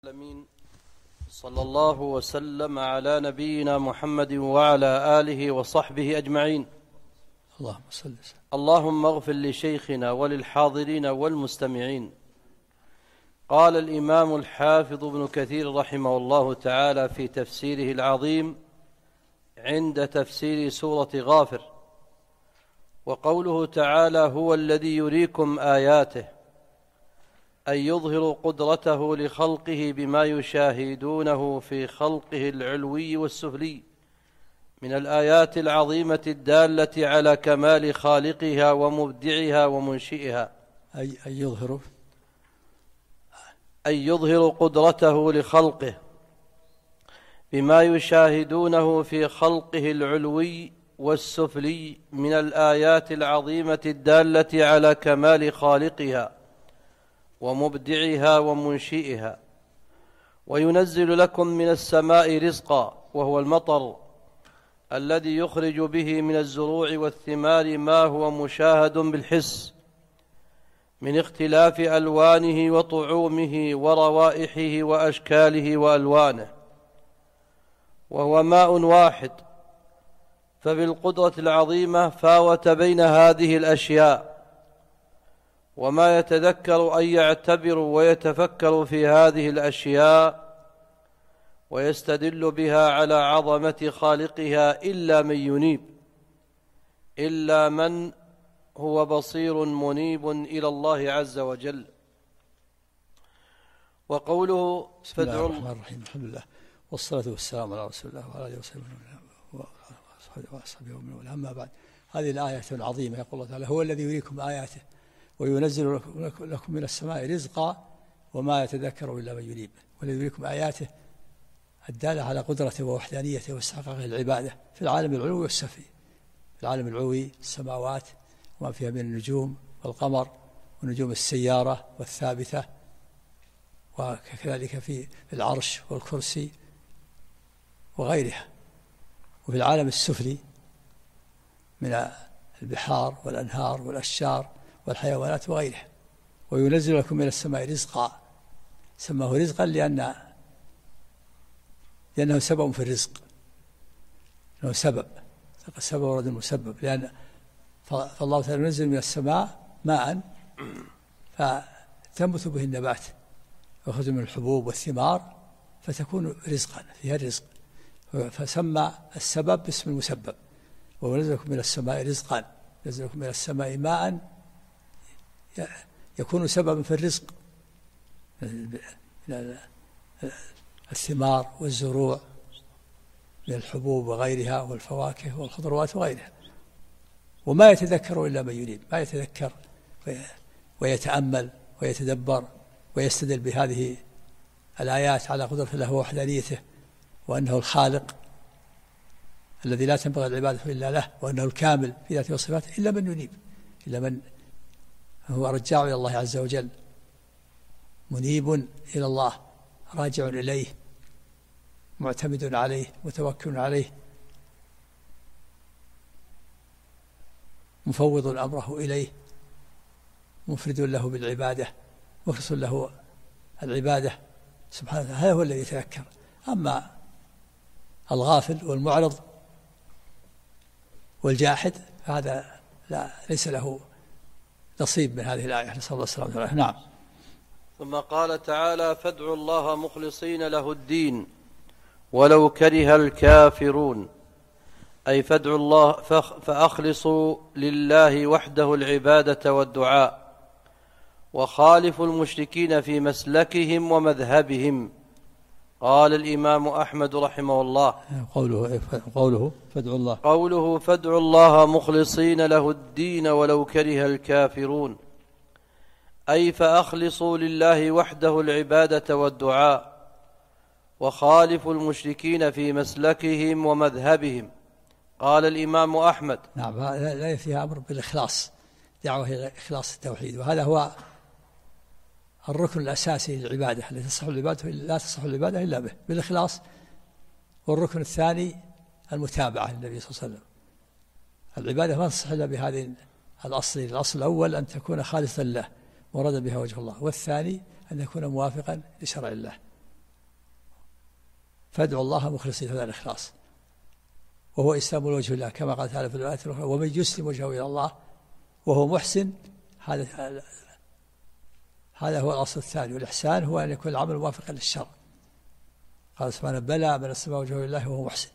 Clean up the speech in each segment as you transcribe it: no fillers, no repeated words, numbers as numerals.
العالمين. صلى الله وسلم على نبينا محمد وعلى آله وصحبه أجمعين. اللهم صل وسلم. اللهم اغفر لشيخنا وللحاضرين والمستمعين. قال الإمام الحافظ ابن كثير رحمه الله تعالى في تفسيره العظيم عند تفسير سورة غافر: وقوله تعالى: هو الذي يريكم آياته، أي يظهر قدرته لخلقه بما يشاهدونه في خلقه العلوي والسفلي من الآيات العظيمة الدالة على كمال خالقها ومبدعها ومنشئها. أي يظهر قدرته لخلقه بما يشاهدونه في خلقه العلوي والسفلي من الآيات العظيمة الدالة على كمال خالقها ومبدعها ومنشئها. وينزل لكم من السماء رزقا، وهو المطر الذي يخرج به من الزروع والثمار ما هو مشاهد بالحس من اختلاف ألوانه وطعومه وروائحه وأشكاله وألوانه، وهو ماء واحد، فبالقدرة العظيمة فاوت بين هذه الأشياء. وما يتذكر أن يعتبر ويتفكر في هذه الأشياء ويستدل بها على عظمة خالقها إلا من ينيب، إلا من هو بصير منيب إلى الله عز وجل. وقوله: بسم الله الرحمن الرحيم، الحمد لله والصلاة والسلام على رسول الله وعلى آله وصحبه ومن. أما بعد، هذه الآية العظيمة يقول الله تعالى: هو الذي يريكم آياته وينزل لكم من السماء رزقا وما يتذكر إلا من ينيب. والذي يريكم آياته الدالة على قدرته ووحدانيته واستحقاقه العبادة في العالم العلوي والسفلي. في العالم العلوي السماوات وما فيها من النجوم والقمر ونجوم السيارة والثابتة، وكذلك في العرش والكرسي وغيرها. وفي العالم السفلي من البحار والأنهار والأشجار والحيوانات وغيرها. وينزل لكم من السماء رزقا، سماه رزقا لأنه سبب في الرزق، لأنه سبب ورد المسبب، لأن فالله تعالى ينزل من السماء ماء فتنبت به النبات ويخرج من الحبوب والثمار فتكون رزقا، فيها الرزق، فسمى السبب باسم المسبب. وينزل لكم من السماء رزقا، ينزل لكم من السماء ماء يكون سببا في الرزق، الثمار والزروع من الحبوب وغيرها والفواكه والخضروات وغيرها. وما يتذكر إلا من ينيب، ما يتذكر ويتأمل ويتدبر ويستدل بهذه الآيات على قدرة الله ووحدانيته، وأنه الخالق الذي لا تنبغي العبادة إلا له، وأنه الكامل في ذاته وصفاته، إلا من ينيب، إلا من هو رجاع إلى الله عز وجل، منيب إلى الله، راجع إليه، معتمد عليه، متوكل عليه، مفوض أمره إليه، مفرد له بالعبادة، مخلص له العبادة سبحانه وتعالى. هذا هو الذي يتذكر. أما الغافل والمعرض والجاحد فهذا ليس له نصيب من هذه الآية، نسأل الله السلامة والعافية. نعم. ثم قال تعالى: فادعوا الله مخلصين له الدين ولو كره الكافرون، أي فادعوا الله فأخلصوا لله وحده العبادة والدعاء، وخالفوا المشركين في مسلكهم ومذهبهم. قال الإمام أحمد رحمه الله: قوله فادعوا الله، قوله فادعوا الله مخلصين له الدين ولو كره الكافرون، أي فأخلصوا لله وحده العبادة والدعاء، وخالفوا المشركين في مسلكهم ومذهبهم. قال الإمام أحمد: نعم، لا فيها أمر بالإخلاص، دعوة إلى إخلاص التوحيد، وهذا هو الركن الأساسي للعبادة التي لا تصح العبادة إلا به، بالإخلاص. والركن الثاني المتابعة للنبي صلى الله عليه وسلم. العبادة ما تصح إلا بهذه الأصل الأول أن تكون خالصا له مراد بها وجه الله، والثاني أن يكون موافقا لشرع الله. فادعوا الله مخلصين، هذا الإخلاص، وهو إسلام الوجه لله كما قال تعالى في الآية الأخرى: ومن يسلم وجهه إلى الله وهو محسن. هذا هو الأصل الثاني. والإحسان هو أن يكون العمل موافقا للشرع. قال سبحانه: بلى من أسلم وجهه لله وهو محسن.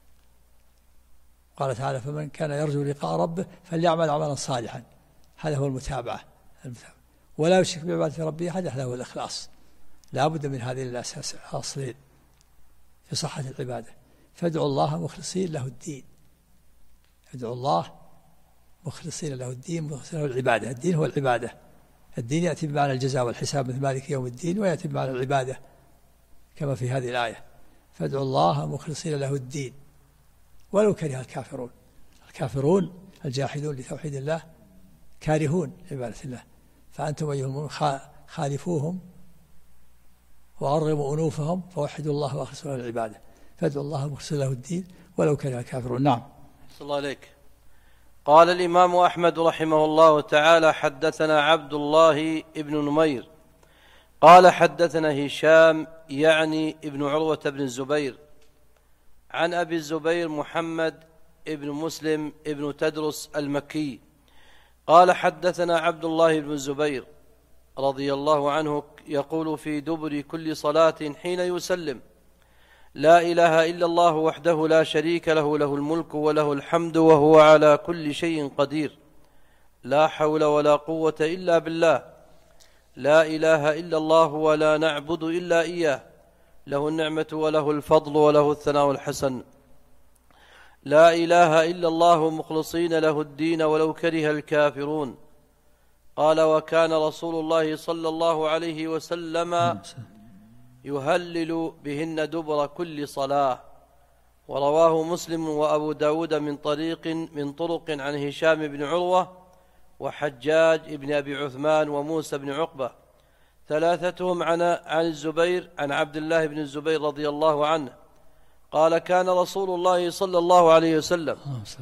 قال تعالى: فمن كان يرجو لقاء ربه فليعمل عملا صالحا. هذا هو المتابعة. ولا يشرك بعبادة ربه أحدا. هذا هو الإخلاص. لا بد من هذين الأصلين في صحة العبادة. فادعوا الله مخلصين له الدين. ادعوا الله مخلصين له الدين، مخلصين له العبادة. الدين هو العبادة. الدين يأتي بمعنى الجزاء والحساب مثل مالك يوم الدين، ويأتي بمعنى العبادة كما في هذه الآية: فادعوا الله مخلصين له الدين ولو كره الكافرون. الكافرون الجاحدون لتوحيد الله كارهون لعبادة الله، فأنتم أيها المؤمنون خالفوهم وأرغموا أنوفهم فوحدوا الله وأخلصوا له العبادة. فادعوا الله مخلصين له الدين ولو كره الكافرون. نعم. صلى الله عليك. قال الإمام أحمد رحمه الله تعالى: حدثنا عبد الله بن نمير قال حدثنا هشام يعني ابن عروة بن الزبير عن أبي الزبير محمد ابن مسلم ابن تدرس المكي قال حدثنا عبد الله بن الزبير رضي الله عنه يقول في دبر كل صلاة حين يسلم: لا إله إلا الله وحده لا شريك له، له الملك وله الحمد وهو على كل شيء قدير، لا حول ولا قوة إلا بالله، لا إله إلا الله ولا نعبد إلا إياه، له النعمة وله الفضل وله الثناء الحسن، لا إله إلا الله مخلصين له الدين ولو كره الكافرون. قال: وكان رسول الله صلى الله عليه وسلم يهلل بهن دبر كل صلاة. ورواه مسلم وأبو داود من طرق عن هشام بن عروة وحجاج بن أبي عثمان وموسى بن عقبة، ثلاثتهم عن الزبير عن عبد الله بن الزبير رضي الله عنه قال: كان رسول الله صلى الله عليه وسلم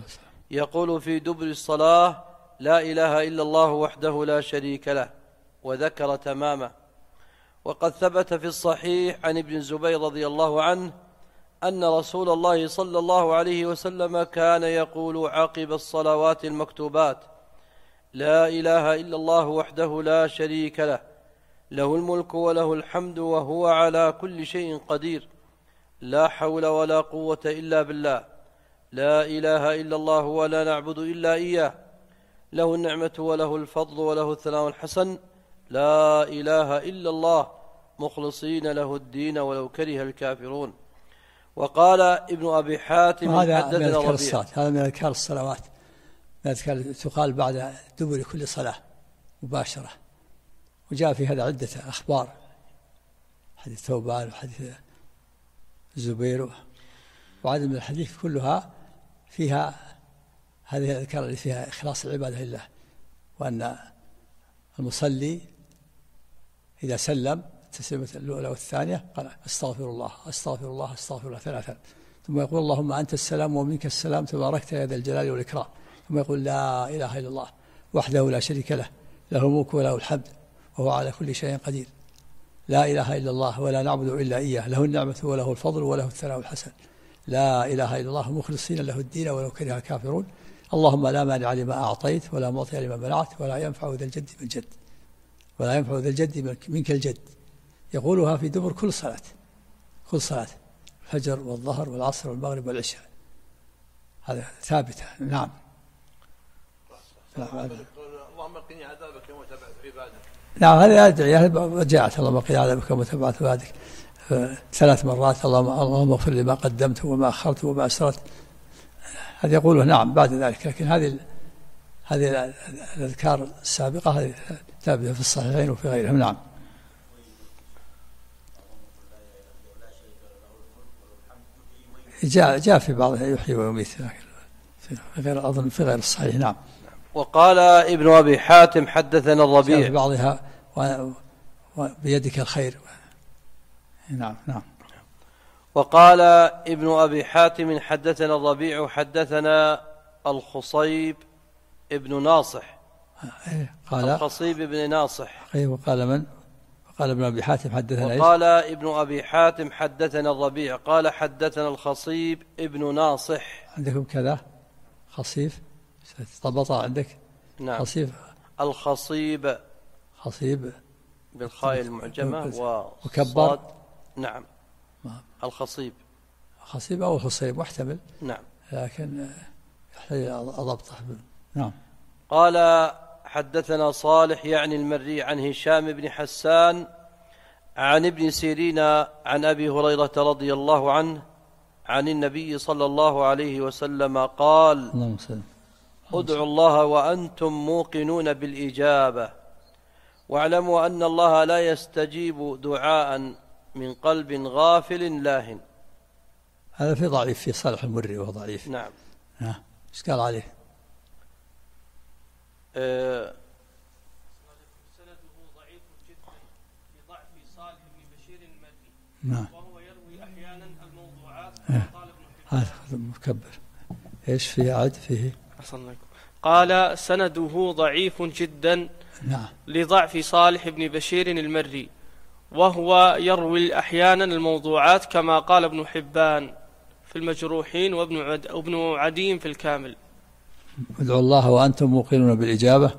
يقول في دبر الصلاة: لا إله إلا الله وحده لا شريك له، وذكر تمامه. وقد ثبت في الصحيح عن ابن الزبير رضي الله عنه أن رسول الله صلى الله عليه وسلم كان يقول عقب الصلوات المكتوبات: لا إله إلا الله وحده لا شريك له، له الملك وله الحمد وهو على كل شيء قدير، لا حول ولا قوة إلا بالله، لا إله إلا الله ولا نعبد إلا إياه، له النعمة وله الفضل وله الثناء الحسن، لا إله إلا الله مخلصين له الدين ولو كره الكافرون. وقال ابن أبي حاتم: هذا من أذكار الصلاة، هذا من أذكار الصلوات، من أذكار تقال بعد دبر كل صلاة مباشرة. وجاء في هذا عدة أخبار: حديث ثوبان وحديث الزبير وعدد من الحديث كلها فيها هذه الأذكار اللي فيها إخلاص العبادة لله، وأن المصلي إذا سلم التسليمة الأولى والثانية قال: أستغفر الله أستغفر الله أستغفر الله ثلاثا، ثم يقول: اللهم أنت السلام ومنك السلام تباركت يا ذا الجلال والإكرام، ثم يقول: لا إله إلا الله وحده لا شريك له، له الملك وله الحمد وهو على كل شيء قدير، لا إله إلا الله ولا نعبد إلا إياه، له النعمة وله الفضل وله الثناء الحسن، لا إله إلا الله مخلصين له الدين ولو كره الكافرون، اللهم لا مانع لما أعطيت ولا معطي لما منعت ولا ينفع ذا الجد من الجد، ولا ينفع ذا الجد منك الجد. يقولها في دبر كل صلاة الفجر والظهر والعصر والمغرب والعشاء. هذا ثابتة. نعم. اللهم قني عذابك يوم تبعث عبادك. نعم، هذه أدعية جاءت: اللهم قني عذابك يوم تبعث عبادك 3 مرات، اللهم اغفر لي ما قدمت وما أخرت وما أسررت. هذا يقوله نعم بعد ذلك، لكن هذه الأذكار السابقة هذه ثابتة في الصحيحين وفي غيرهم. نعم. جاء في بعضها يحيي ويميت، في غير الصحيح. نعم. وقال ابن أبي حاتم: حدثنا الربيع. في بعضها بيدك الخير. نعم. وقال ابن أبي حاتم: حدثنا الربيع حدثنا الخصيب ابن ناصح. قال الخصيب ابن ناصح. وقال من؟ قال ابن أبي حاتم حدثنا وقال ابن أبي حاتم حدثنا الربيع قال حدثنا الخصيب ابن ناصح. عندكم كذا خصيف ضبطها عندك؟ نعم. خصيف الخصيب خصيب بالخاء المعجمة وكبر. نعم. الخصيب خصيب أو خصيب محتمل. نعم. لكن يحتاج أضبطه. نعم. قال حدثنا صالح يعني المري عن هشام بن حسان عن ابن سيرين عن أبي هريرة رضي الله عنه عن النبي صلى الله عليه وسلم قال: ادعوا الله وأنتم موقنون بالإجابة، واعلموا أن الله لا يستجيب دعاء من قلب غافل لاهٍ. هذا في ضعيف في صالح المري وهو ضعيف. نعم. ايش قال عليه؟ سنده ضعيف جدا لضعف صالح بن بشير المري. نعم. وهو يروي أحيانا الموضوعات قال ابن مكبر. ايش في عد فيه؟ قال سنده ضعيف جدا. نعم. لضعف صالح بن بشير المري، وهو يروي أحيانا الموضوعات كما قال ابن حبان في المجروحين وابن عدي في الكامل. ادعوا الله وأنتم موقنون بالإجابة.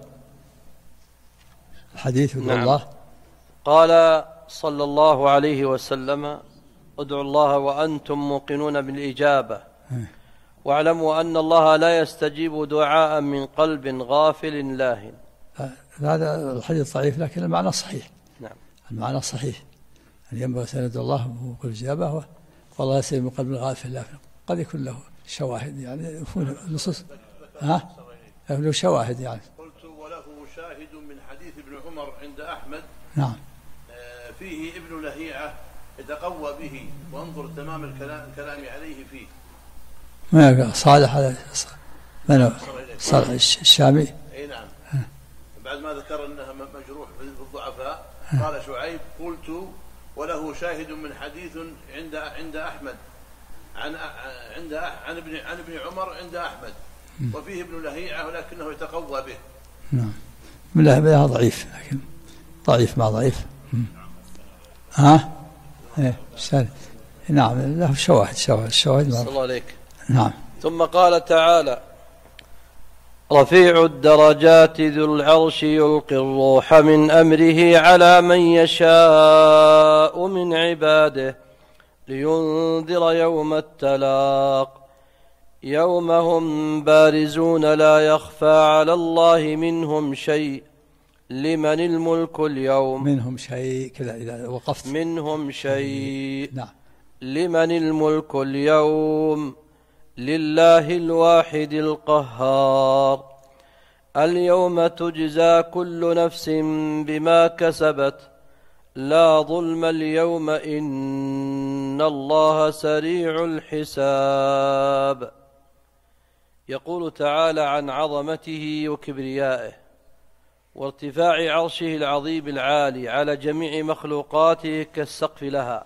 الحديث ادعوا نعم. الله. قال صلى الله عليه وسلم: ادعوا الله وأنتم موقنون بالإجابة، واعلموا أن الله لا يستجيب دعاء من قلب غافل لاهٍ. هذا الحديث ضعيف لكن المعنى صحيح. نعم. المعنى صحيح أن ينبغي أن يدعو الله بالإجابة والله يستجيب من قلب غافل لاهٍ. قد يكون له شواهد يعني يكون نصوص له شواهد يعني. قلت وله شاهد من حديث ابن عمر عند أحمد. نعم. فيه ابن لهيعة يتقوى به، وانظر تمام الكلام عليه فيه. ما صالح هذا من صالح الشامي. اي نعم. بعد ما ذكر انها مجروح في الضعفاء قال شعيب: قلت وله شاهد من حديث عند أحمد عن ابن عمر عند أحمد، وفيه ابن لهيعة ولكنه يتقوى به. نعم. لا ضعيف، لكن ضعيف مع ضعيف. نعم له شواهد. صلى الله عليك. نعم. ثم قال تعالى: رفيع الدرجات ذو العرش يلقي الروح من أمره على من يشاء من عباده لينذر يوم التلاق يوم هم بارزون لا يخفى على الله منهم شيء لمن الملك اليوم. منهم شيء كذا إذا وقفت. منهم شيء. نعم. لمن الملك اليوم لله الواحد القهار. اليوم تجزى كل نفس بما كسبت لا ظلم اليوم إن الله سريع الحساب. يقول تعالى عن عظمته وكبريائه وارتفاع عرشه العظيم العالي على جميع مخلوقاته كالسقف لها.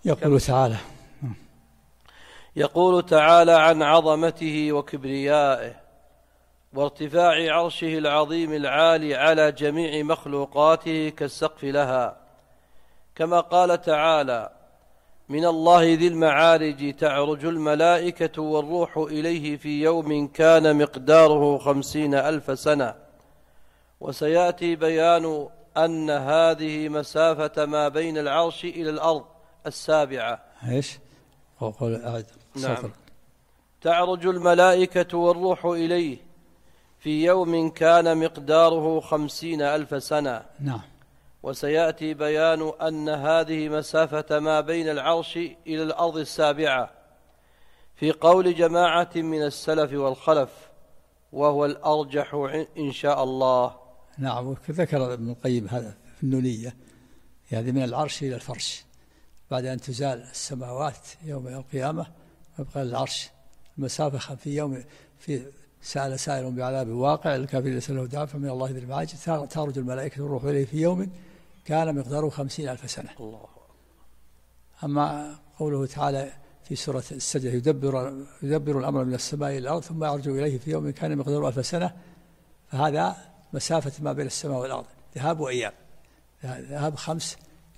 يقول تعالى عن عظمته وكبريائه وارتفاع عرشه العظيم العالي على جميع مخلوقاته كالسقف لها، كما قال تعالى: من الله ذي المعارج تعرج الملائكة والروح إليه في يوم كان مقداره 50,000 سنة. وسيأتي بيان أن هذه مسافة ما بين العرش إلى الأرض السابعة. ايش؟ نعم. تعرج الملائكة والروح إليه في يوم كان مقداره 50,000 سنة. نعم. وسيأتي بيان أن هذه مسافة ما بين العرش إلى الأرض السابعة في قول جماعة من السلف والخلف، وهو الأرجح إن شاء الله. نعم. وذكر ابن القيم هذا في النونية، يعني من العرش إلى الفرش بعد أن تزال السماوات يوم القيامة ويبقى العرش المسافة في يوم في سأل سائل بعذاب واقع الكافر ليس له دافع من الله ذي المعارج تعرج الملائكة والروح إليه في يوم كان مقداره 50,000 سنة. الله. أما قوله تعالى في سورة السجدة يدبر الأمر من السماء إلى الأرض ثم يرجع إليه في يوم كان مقداره 1000 سنة، فهذا مسافة ما بين السماء والأرض ذهاب وإياب. ذهاب 5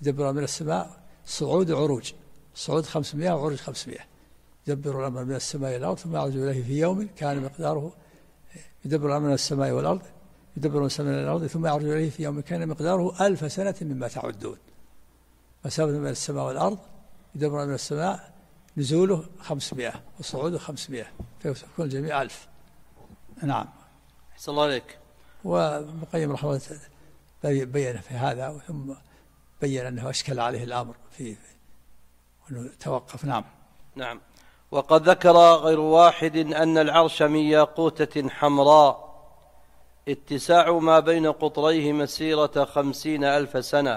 يدبر الأمر من السماء صعود وعروج، صعود 500 وعروج 500. يدبر الأمر من السماء إلى الأرض ثم يعرج إليه في يوم كان مقداره، يدبر الأمر من السماء والأرض، يدبر من السماء إلى الأرض ثم يعرج إليه في يوم كان مقداره 1000 سنة مما تعدون. مسافة من السماء والأرض يدبر الأمر من السماء نزوله 500 وصعوده 500 فيكون الجميع 1000. نعم. أحسن الله عليك. وابن القيم رحمه الله بين في هذا، ثم بين أنه أشكل عليه الأمر في أنه توقف. نعم. نعم. وقد ذكر غير واحد أن العرش من ياقوتة حمراء اتساع ما بين قطريه مسيرة 50,000 سنة،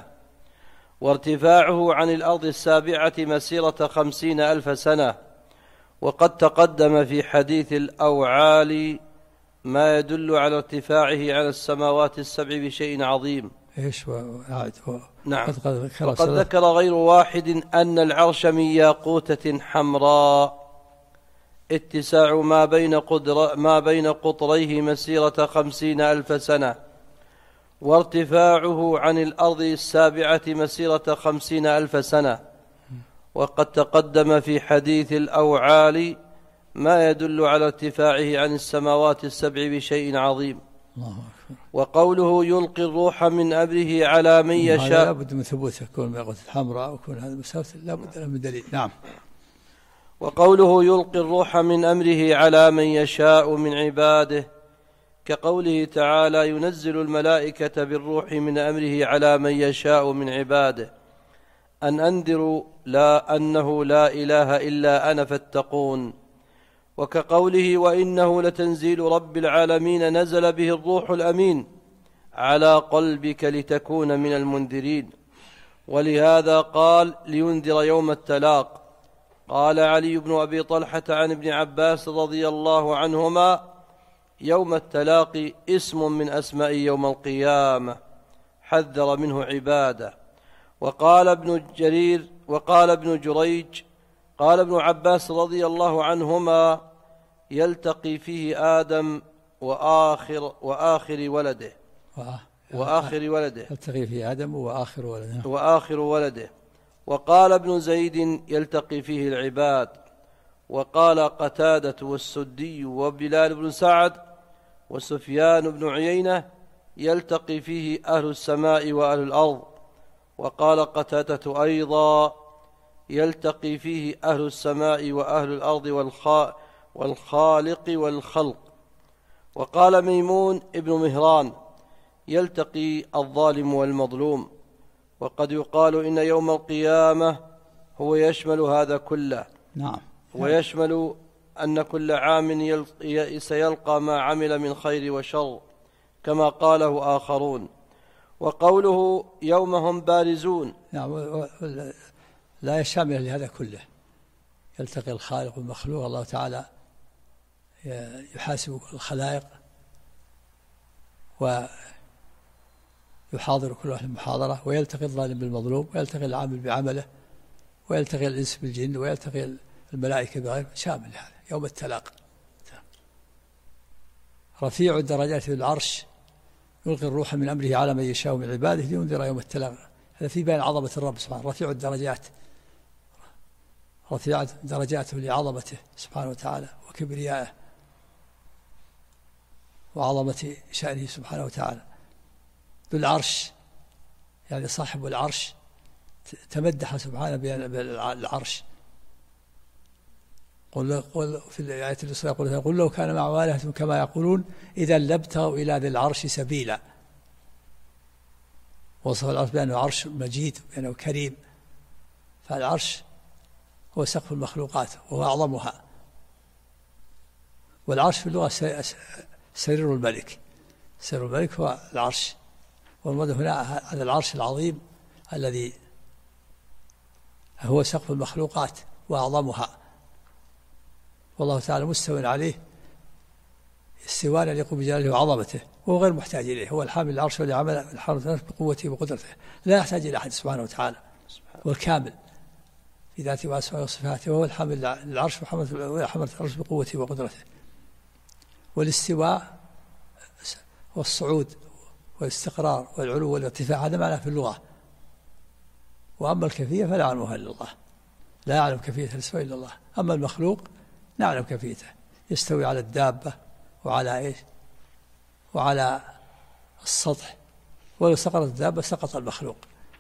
وارتفاعه عن الأرض السابعة مسيرة 50,000 سنة. وقد تقدم في حديث الأوعال ما يدل على ارتفاعه على السماوات السبع بشيء عظيم. إيش نعم. وقد ذكر غير واحد أن العرش من ياقوتة حمراء اتساع ما بين قطريه مسيرة 50,000 سنة، وارتفاعه عن الأرض السابعة مسيرة 50,000 سنة. وقد تقدم في حديث الأوعال ما يدل على ارتفاعه عن السماوات السبع بشيء عظيم. وقوله يلقي الروح من أمره على من يشاء، لا بد من ثبوت يكون ميقوت الحمراء ويكون هذا مسافة، لا بد من دليل. نعم. وقوله يلقي الروح من أمره على من يشاء من عباده كقوله تعالى ينزل الملائكة بالروح من أمره على من يشاء من عباده أن أنذروا أنه لا إله إلا أنا فاتقون. وكقوله وإنه لتنزيل رب العالمين نزل به الروح الأمين على قلبك لتكون من المنذرين. ولهذا قال لينذر يوم التلاق. قال علي بن أبي طلحة عن ابن عباس رضي الله عنهما يوم التلاق اسم من أسماء يوم القيامة حذر منه عباده. وقال ابن جريج قال ابن عباس رضي الله عنهما يلتقي فيه آدم وآخر ولده يلتقي فيه آدم وآخر ولده. وقال ابن زيد يلتقي فيه العباد. وقال قتادة والسدي وبلال بن سعد وسفيان بن عيينة يلتقي فيه أهل السماء وأهل الأرض. وقال قتادة أيضا يلتقي فيه أهل السماء وأهل الأرض والخالق والخلق. وقال ميمون ابن مهران يلتقي الظالم والمظلوم. وقد يقال إن يوم القيامة هو يشمل هذا كله. نعم. ويشمل أن كل عام سيلقى ما عمل من خير وشر كما قاله آخرون. وقوله يوم هم بارزون، نعم، لا يشمل لهذا كله. يلتقي الخالق والمخلوق، الله تعالى يحاسب الخلائق ويحاضر كل واحد المحاضرة، ويلتقي الظالم بالمظلوم، ويلتقي العامل بعمله، ويلتقي الإنس بالجن، ويلتقي الملائكة بغيره، شامل هذا يوم التلاق. رفيع الدرجات في العرش يلقي الروح من أمره على من يشاء من عباده لينذر يوم التلاق. هذا في بيان عظمة الرب سبحانه. رفيع الدرجات، رفيع درجاته لعظمته سبحانه وتعالى وكبريائه وعظمة شأنه سبحانه وتعالى. ذو العرش يعني صاحب العرش تمدح سبحانه بالعرش. قل في الآية الأخرى قل لو كان معه آلهة كما يقولون إذا لابتغوا إلى ذي العرش سبيلا. وصف العرش بأنه عرش مجيد وبأنه كريم. فالعرش هو سقف المخلوقات وهو أعظمها. والعرش في اللغة سرير الملك. سرير الملك هو العرش، والمراد هنا هذا العرش العظيم الذي هو سقف المخلوقات وأعظمها، والله تعالى مستوى عليه استواء يليق بجلاله وعظمته، وهو غير محتاج إليه. هو الحامل العرش والعمل الحامل بقوته وقدرته، لا يحتاج إلى أحد سبحانه وتعالى، والكامل في ذاته وأسمائه وصفاته، وهو الحامل العرش وحمل العرش بقوته وقدرته. والاستواء والصعود والاستقرار والعلو والارتفاع هذا معناه في اللغة. وأما الكيفية فلا يعلمها إلا الله، لا يعلم كيفية الاستواء إلا الله. أما المخلوق نعلم كيفيته، يستوي على الدابة وعلى إيش؟ وعلى السطح، ولو سقطت الدابة سقط المخلوق.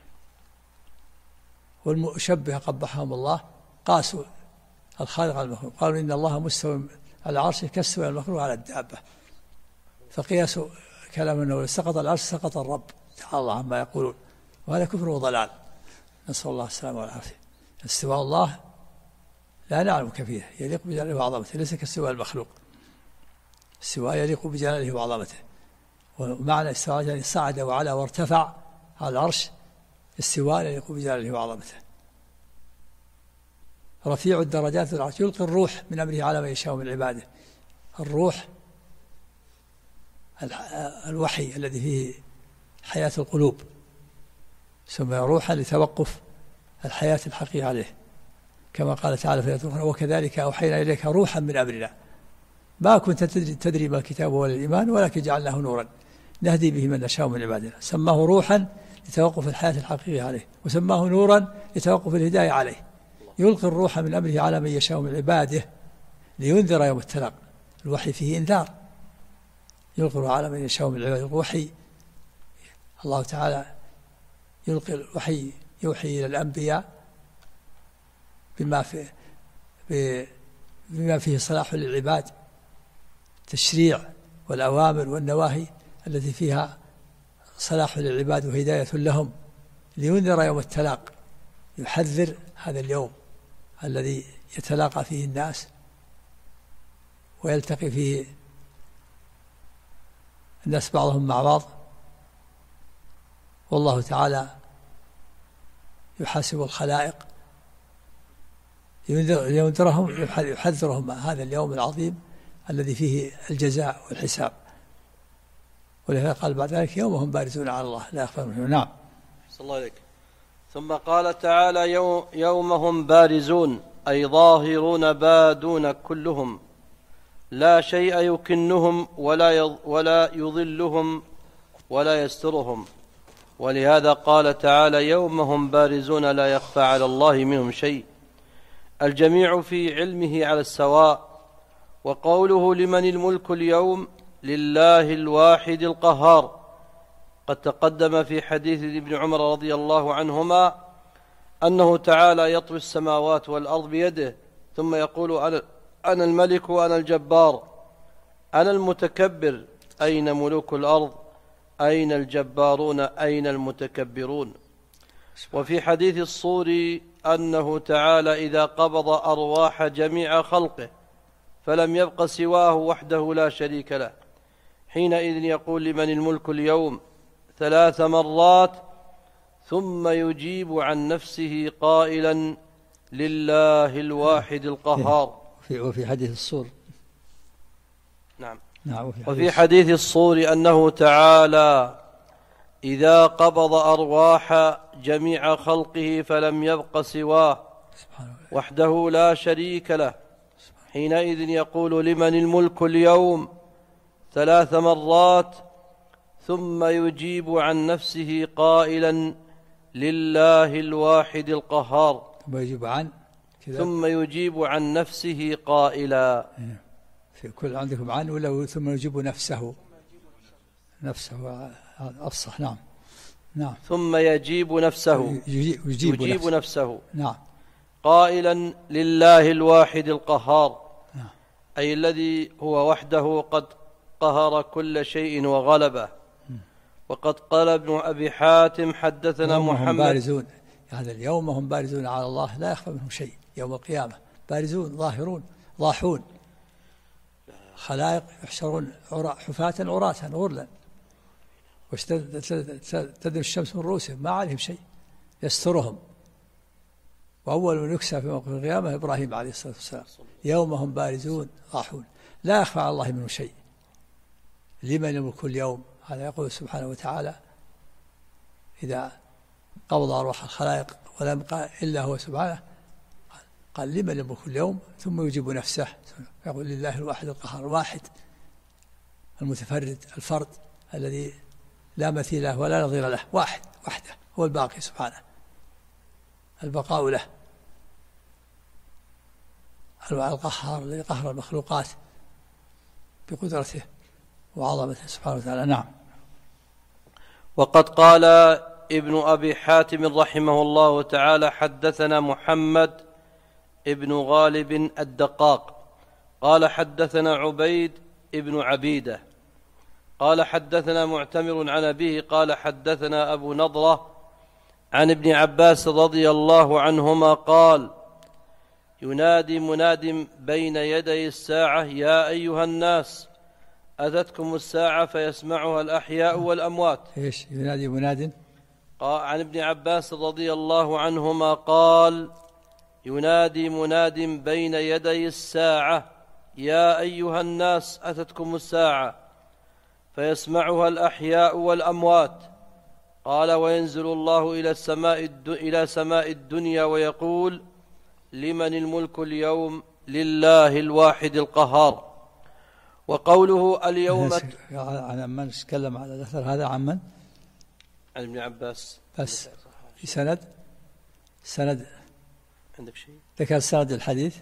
والمشبهة قبحهم الله قاسوا الخالق على المخلوق، قالوا إن الله مستوى على العرش كاستوى المخلوق على الدابة، فقياسوا كلام أنه لو سقط العرش سقط الرب تعالى الله عما يقولون، وهذا كفر وضلال، نسأل الله السلامة والعافية. استواء الله لا نعلم كيفية، يليق بجلاله وعظمته، ليس كاستواء المخلوق. استواء يليق بجلاله وعظمته، ومعنى استواء يعني صعد وعلى وارتفع على العرش، استواء يليق بجلاله وعظمته. رفيع الدرجات ذو العرش، يلقي الروح من أمره على من يشاء من عباده. الروح الوحي الذي فيه حياة القلوب، سمي روحا لتوقف الحياة الحقيقية عليه، كما قال تعالى في الآية: وكذلك أوحينا إليك روحا من أمرنا ما كنت تدري ما الكتاب ولا الإيمان ولكن جعلناه نورا نهدي به من نشاء من عبادنا. سماه روحا لتوقف الحياة الحقيقية عليه، وسماه نورا لتوقف الهداية عليه. يلقي الروح من أمره على من يشاء من عباده لينذر يوم التلاق. الوحي فيه إنذار، يلقي الروح على من يشاء من عباده. الوحي الله تعالى يلقي الوحي، يوحي إلى الأنبياء بما فيه صلاح للعباد، تشريع والأوامر والنواهي التي فيها صلاح للعباد وهداية لهم، لينذر يوم التلاق، يحذر هذا اليوم الذي يتلاقى فيه الناس ويلتقي فيه الناس بعضهم مع بعض، والله تعالى يحاسب الخلائق، ينذرهم يحذرهم هذا اليوم العظيم الذي فيه الجزاء والحساب. ولهذا قال بعد ذلك: يوم هم بارزون على الله لا يخفى منه. نعم. صلى الله عليك. ثم قال تعالى: يوم هم بارزون، أي ظاهرون بادون كلهم، لا شيء يكنهم ولا يضلهم ولا يسترهم. ولهذا قال تعالى: يوم هم بارزون لا يخفى على الله منهم شيء، الجميع في علمه على السواء. وقوله: لمن الملك اليوم، لله الواحد القهار، قد تقدم في حديث ابن عمر رضي الله عنهما أنه تعالى يطوي السماوات والأرض بيده، ثم يقول: أنا الملك وأنا الجبار، أنا المتكبر، أين ملوك الأرض؟ أين الجبارون؟ أين المتكبرون؟ وفي حديث الصور أنه تعالى إذا قبض أرواح جميع خلقه فلم يبق سواه وحده لا شريك له، حينئذ يقول: لمن الملك اليوم 3 مرات، ثم يجيب عن نفسه قائلا: لله الواحد القهار. وفي حديث الصور نعم. وفي حديث الصور أنه تعالى إذا قبض أرواح جميع خلقه فلم يبق سواه وحده لا شريك له، حينئذ يقول: لمن الملك اليوم 3 مرات، ثم يجيب عن نفسه قائلا: لله الواحد القهار. ثم يجيب عن نفسه قائلا. في كل عندكم عن ولا ثم يجيب نفسه أفصح. نعم. ثم يجيب نفسه، يجيب نفسه. نعم. قائلا: لله الواحد القهار، نعم. أي الذي هو وحده قد قهر كل شيء وغلبه. وقد قال ابن أبي حاتم: حدثنا محمد. بارزون، هذا اليوم هم بارزون على الله لا يخفى منهم شيء يوم القيامة، بارزون ظاهرون ضاحون، خلائق يحشرون حفاة عراة غرلا، وتدنو الشمس من رؤوسهم ما عليهم شيء يسترهم. وأول من يكسى في موقف القيامة إبراهيم عليه الصلاة والسلام: يوم هم بارزون ضاحون لا يخفى على الله منهم شيء. لمن الملك اليوم، هذا يقول سبحانه وتعالى إذا قبض أرواح الخلائق ولم يبقى إلا هو سبحانه، قال: لمن الملك اليوم، ثم يجيب نفسه يقول: لله الواحد القهار، واحد المتفرد الفرد الذي لا مثيل له ولا نظير له، واحد وحده هو الباقي سبحانه، البقاء له، القهار الذي قهر المخلوقات بقدرته وعظمته سبحانه وتعالى. نعم. وقد قال ابن أبي حاتم رحمه الله تعالى: حدثنا محمد ابن غالب الدقاق قال حدثنا عبيد ابن عبيدة قال حدثنا معتمر عن أبيه قال حدثنا أبو نضرة عن ابن عباس رضي الله عنهما قال: ينادي مناد بين يدي الساعة: يا أيها الناس أتتكم الساعة، فيسمعها الأحياء والأموات. ايش ينادي مناد؟ عن ابن عباس رضي الله عنهما قال: ينادي مناد بين يدي الساعة: يا أيها الناس أتتكم الساعة، فيسمعها الأحياء والأموات. قال: وينزل الله إلى سماء الدنيا ويقول: لمن الملك اليوم؟ لله الواحد القهار. وقوله اليوم عن من تكلم على الأثر هذا؟ عن من؟ عن ابن عباس. بس في سند عندك شيء؟ ذكر سند الحديث.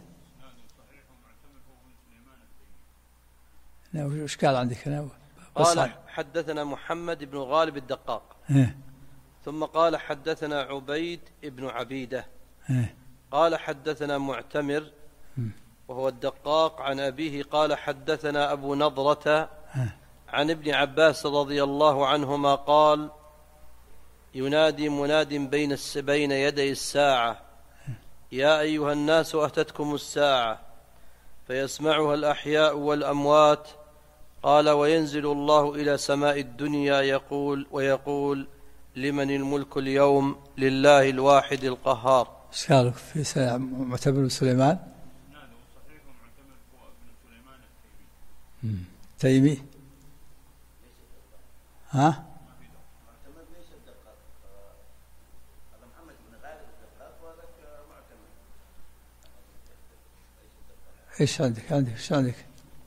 وش قال عندك هنا؟ قال: حدثنا محمد بن غالب الدقاق. ثم قال: حدثنا عبيد بن عبيدة. قال: حدثنا معتمر وهو الدقاق عن أبيه قال: حدثنا أبو نضرة عن ابن عباس رضي الله عنهما قال: ينادي مناد بين يدي الساعة: يا أيها الناس أتتكم الساعة، فيسمعها الأحياء والأموات. قال: وينزل الله إلى سماء الدنيا ويقول: لمن الملك اليوم؟ لله الواحد القهار. ايش قالوا في معتمر بن سليمان؟ صحيح معتمر هو ابن سليمان التيمي. تيمي؟ ها؟ معتمر ليس الدقاق، هذا محمد بن غالب الدقاق وهذاك معتمر. ايش عندك ايش عندك؟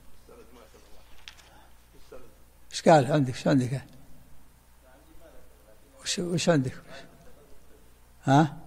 ايش قال عندك؟ ايش عندك؟ وش عندك؟ ها؟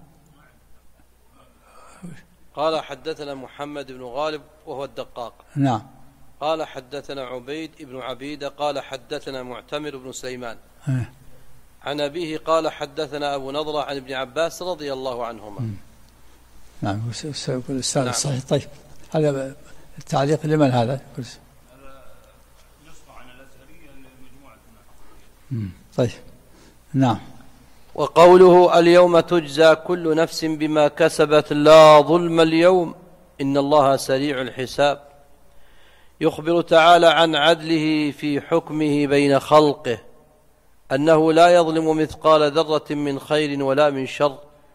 قال: حدثنا محمد بن غالب وهو الدقاق. نعم. قال: حدثنا عبيد بن عبيدة قال: حدثنا معتمر بن سليمان عن أبيه قال: حدثنا أبو نضرة عن ابن عباس رضي الله عنهما. نعم. سيقول الأستاذ الصحيح. طيب، هذا التعليق لمن هذا؟ هذا نسخة عن الأزهرية لمجموعة. طيب. نعم. وقوله: اليوم تجزى كل نفس بما كسبت لا ظلم اليوم إن الله سريع الحساب، يخبر تعالى عن عدله في حكمه بين خلقه، أنه لا يظلم مثقال ذرة من خير ولا من شر،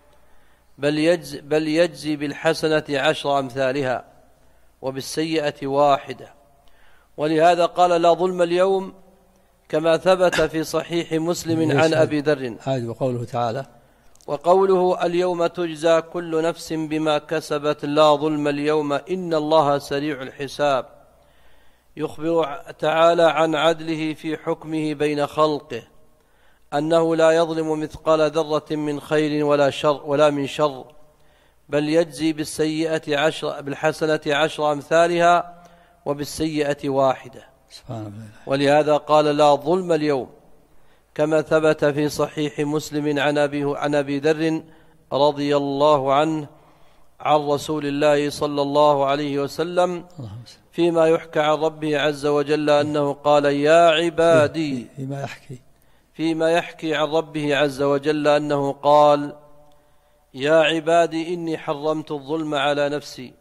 بل يجزي بالحسنة 10 أمثالها وبالسيئة 1. ولهذا قال: لا ظلم اليوم، كما ثبت في صحيح مسلم عن أبي ذر. هذا وقوله تعالى: وقوله: اليوم تجزى كل نفس بما كسبت لا ظلم اليوم إن الله سريع الحساب، يخبر تعالى عن عدله في حكمه بين خلقه، أنه لا يظلم مثقال ذرة من خير ولا من شر، بل يجزي بالحسنة 10 أمثالها وبالسيئة 1. سبحان الله. ولهذا قال: لا ظلم اليوم، كما ثبت في صحيح مسلم عن أبي ذر رضي الله عنه عن رسول الله صلى الله عليه وسلم فيما يحكى عن ربه عز وجل أنه قال: يا عبادي، فيما يحكي عن ربه عز وجل أنه قال: يا عبادي إني حرمت الظلم على نفسي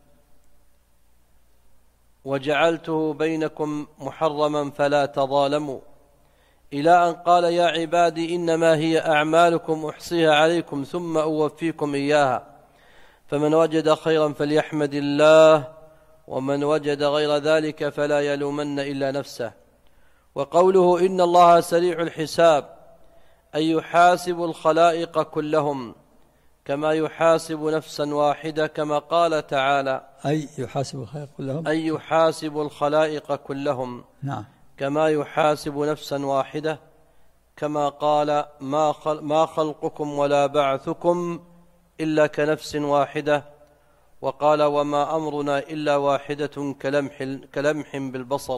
وجعلته بينكم محرما فلا تظالموا، إلى أن قال: يا عبادي إنما هي أعمالكم أحصيها عليكم ثم أوفيكم إياها، فمن وجد خيرا فليحمد الله، ومن وجد غير ذلك فلا يلومن إلا نفسه. وقوله: إن الله سريع الحساب، أي يحاسب الخلائق كلهم كما يحاسب نفسا واحدة، كما قال تعالى: أي يحاسب الخلائق كلهم، أي يحاسب الخلائق كلهم. نعم. كما يحاسب نفسا واحدة، كما قال: ما خلقكم ولا بعثكم إلا كنفس واحدة. وقال وما أمرنا إلا واحدة كلمح بالبصر.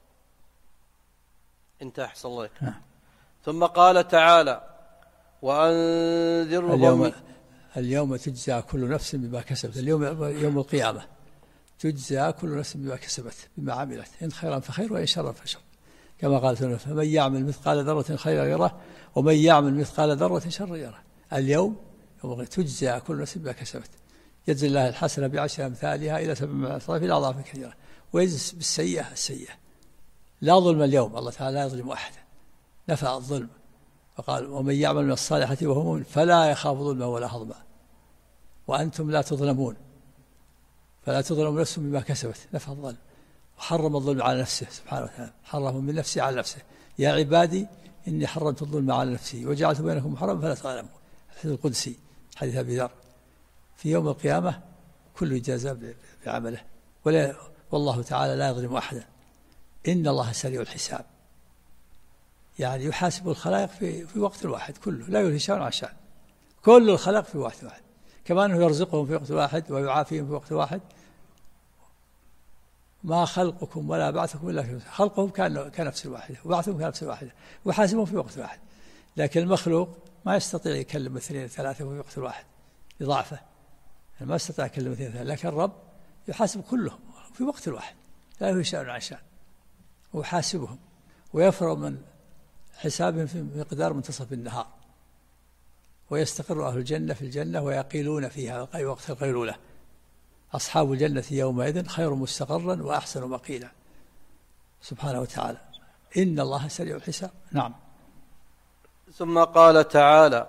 انتهى أحسن الله. ثم قال تعالى وأنذرهم اليوم تجزى كل نفس بما كسبت. اليوم يوم القيامة تجزى كل نفس بما كسبت بما عملت، إن خيرا فخير وإن شرا فشر، كما قال تعالى فمن يعمل مثقال ذرة خيرا يره ومن يعمل مثقال ذرة شرا يره. اليوم تجزى كل نفس بما كسبت، يجزي الله الحسنة بعشر أمثالها إلى 700 أضعاف إلى أضعاف كثيرة، ويجزي بالسيئة السيئة. لا ظلم اليوم، الله تعالى لا يظلم أحدا، نفى الظلم وقال ومن يعمل من الصالحات وهو مؤمن فلا يخاف ظلما ولا هضما وأنتم لا تظلمون، فلا تظلم نفس بما كسبت، نفى الظلم، وحرم الظلم على نفسه سبحانه وتعالى، حرمه من نفسه على نفسه، يا عبادي إني حرمت الظلم على نفسي وجعلت بينكم محرما فلا تظلموا، الحديث القدسي حديث أبي ذر. في يوم القيامة كل يجازى بعمله، والله تعالى لا يظلم أحدا، إن الله سريع الحساب، يعني يحاسب الخلائق في وقت واحد كله، لا يلهي شأن عن شأن، كل الخلق في وقت واحد، كما أنه يرزقهم في وقت واحد ويعافيهم في وقت واحد. ما خلقكم ولا بعثكم إلا في خلقهم كنفس واحدة وبعثهم كنفس واحدة وحاسبهم في وقت واحد، لكن المخلوق ما يستطيع يكلم اثنين ثلاثة في وقت واحد لضعفه، ما يستطيع يكلم اثنين ثلاثة، لكن الرب يحاسب كلهم في وقت واحد، لا يلهي شأن عن شأن، ويحاسبهم ويفرغ من حسابهم في مقدار منتصف النهار، ويستقر أهل الجنة في الجنة ويقيلون فيها وقت القيلولة. أصحاب الجنة يومئذ خير مستقرا وأحسن مقيلا، سبحانه وتعالى، إن الله سريع الحساب. نعم. ثم قال تعالى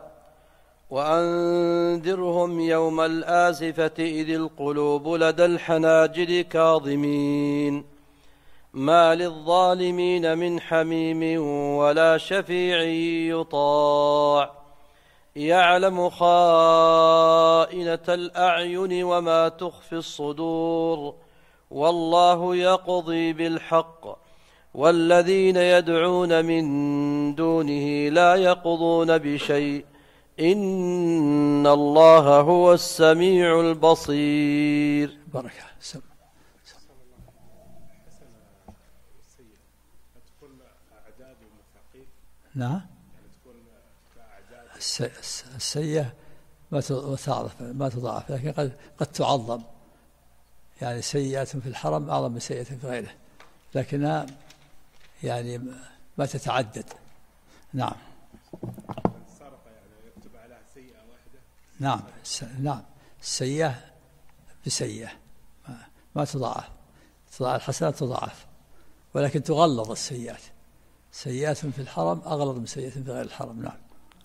وأنذرهم يوم الآزفة إذ القلوب لدى الحناجر كاظمين ما للظالمين من حميم ولا شفيع يطاع يعلم خائنة الأعين وما تخفي الصدور والله يقضي بالحق والذين يدعون من دونه لا يقضون بشيء إن الله هو السميع البصير. بركة. نعم. السيئة ما تضاعف، لكن قد تعظم، يعني سيئات في الحرم أعظم من سيئة في غيره، لكنها يعني ما تتعدد. نعم. السرقة يعني يكتب عليها سيئة واحدة. نعم. السيئة بسيئة ما تضاعف، الحسنات تضاعف، ولكن تغلظ السيئات، سيئات في الحرم أغلظ من سيئات في غير الحرم. نعم.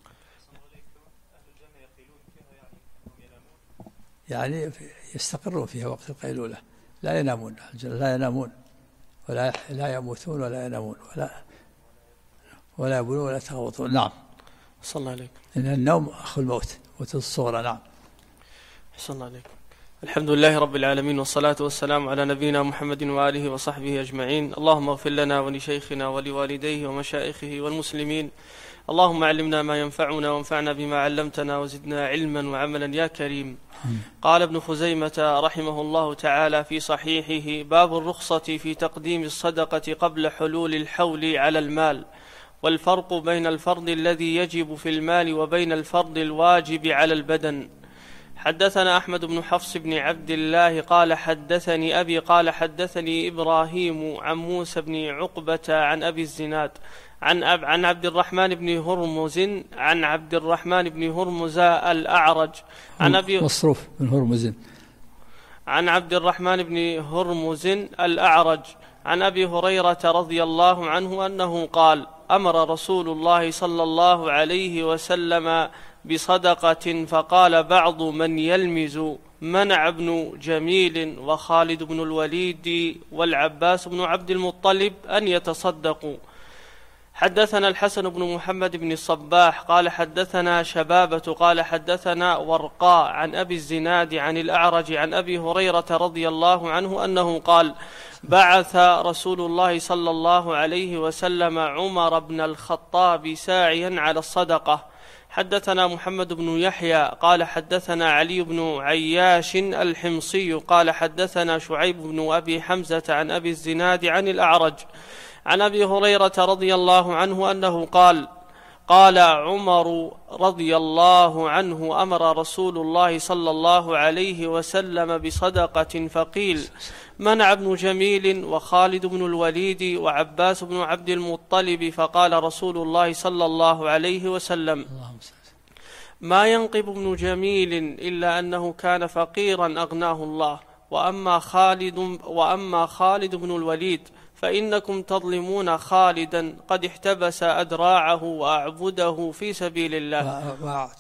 يعني يستقرون فيها وقت القيلولة، لا ينامون، لا ينامون لا يموتون ولا ينامون ولا يبولون ولا يتغوطون. نعم. صلى الله عليك. إن النوم أخو الموت الصغرى. نعم. صلى الله عليك. الحمد لله رب العالمين، والصلاة والسلام على نبينا محمد وآله وصحبه أجمعين. اللهم اغفر لنا ولشيخنا ولوالديه ومشائخه والمسلمين. اللهم علمنا ما ينفعنا وانفعنا بما علمتنا وزدنا علما وعملا يا كريم. قال ابن خزيمة رحمه الله تعالى في صحيحه: باب الرخصة في تقديم الصدقة قبل حلول الحول على المال، والفرق بين الفرض الذي يجب في المال وبين الفرض الواجب على البدن. حدثنا أحمد بن حفص بن عبد الله قال حدثني أبي قال حدثني إبراهيم عن موسى بن عقبة عن أبي الزناد عن عبد الرحمن بن هرمز عن عبد الرحمن بن هرمز الأعرج عن أبي مصروف بن هرمز عن عبد الرحمن بن هرمز الأعرج عن أبي هريرة رضي الله عنه أنه قال: أمر رسول الله صلى الله عليه وسلم بصدقة، فقال بعض من يلمز منع بن جميل وخالد بن الوليد والعباس بن عبد المطلب أن يتصدقوا. حدثنا الحسن بن محمد بن الصباح قال حدثنا شبابة قال حدثنا ورقاء عن أبي الزناد عن الأعرج عن أبي هريرة رضي الله عنه أنه قال: بعث رسول الله صلى الله عليه وسلم عمر بن الخطاب ساعيا على الصدقة، حدثنا محمد بن يحيى قال حدثنا علي بن عياش الحمصي قال حدثنا شعيب بن أبي حمزة عن أبي الزناد عن الأعرج عن أبي هريرة رضي الله عنه أنه قال عمر رضي الله عنه أمر رسول الله صلى الله عليه وسلم بصدقة فقيل منع ابن جميل وخالد بن الوليد وعباس بن عبد المطلب فقال رسول الله صلى الله عليه وسلم ما ينقب ابن جميل إلا أنه كان فقيرا أغناه الله وأما خالد بن الوليد فإنكم تظلمون خالدا قد احتبس أدراعه وأعبده في سبيل الله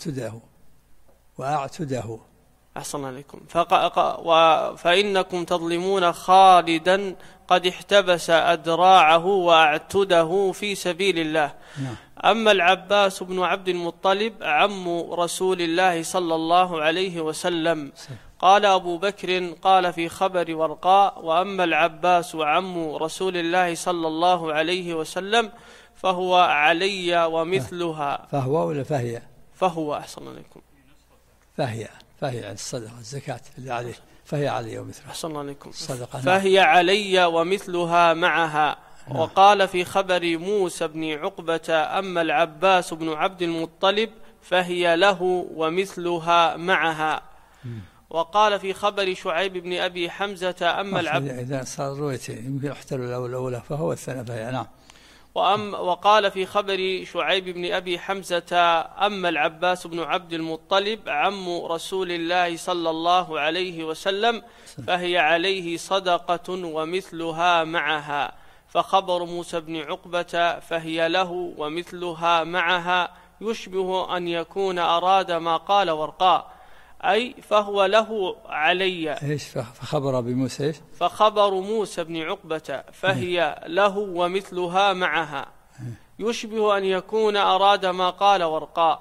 وأعتده أحسن عليكم فإنكم تظلمون خالدا قد احتبس أدراعه وأعتده في سبيل الله. أما العباس بن عبد المطلب عم رسول الله صلى الله عليه وسلم قال أبو بكر قال في خبر ورقاء وأما العباس عم رسول الله صلى الله عليه وسلم فهو علي ومثلها. فهو ولا فهي؟ فهو. أحسن عليكم. فهي الصدقة الزكاة اللي عليه فهي علي ومثلها. أحسن عليكم. فهي علي ومثلها معها. وقال في خبر موسى بن عقبة أما العباس بن عبد المطلب فهي له ومثلها معها. وقال في خبر شعيب بن أبي حمزة أما العباس إذا صار روايتين يمكن احتلوا الأولى فهو الثاني فهي. نعم. وقال في خبر شعيب بن أبي حمزة أما العباس بن عبد المطلب عم رسول الله صلى الله عليه وسلم فهي عليه صدقة ومثلها معها. فخبر موسى بن عقبة فهي له ومثلها معها يشبه أن يكون أراد ما قال ورقاء أي فهو له علي. إيش فخبر بموسى إيش؟ فخبر موسى بن عقبة فهي له ومثلها معها يشبه أن يكون أراد ما قال ورقاء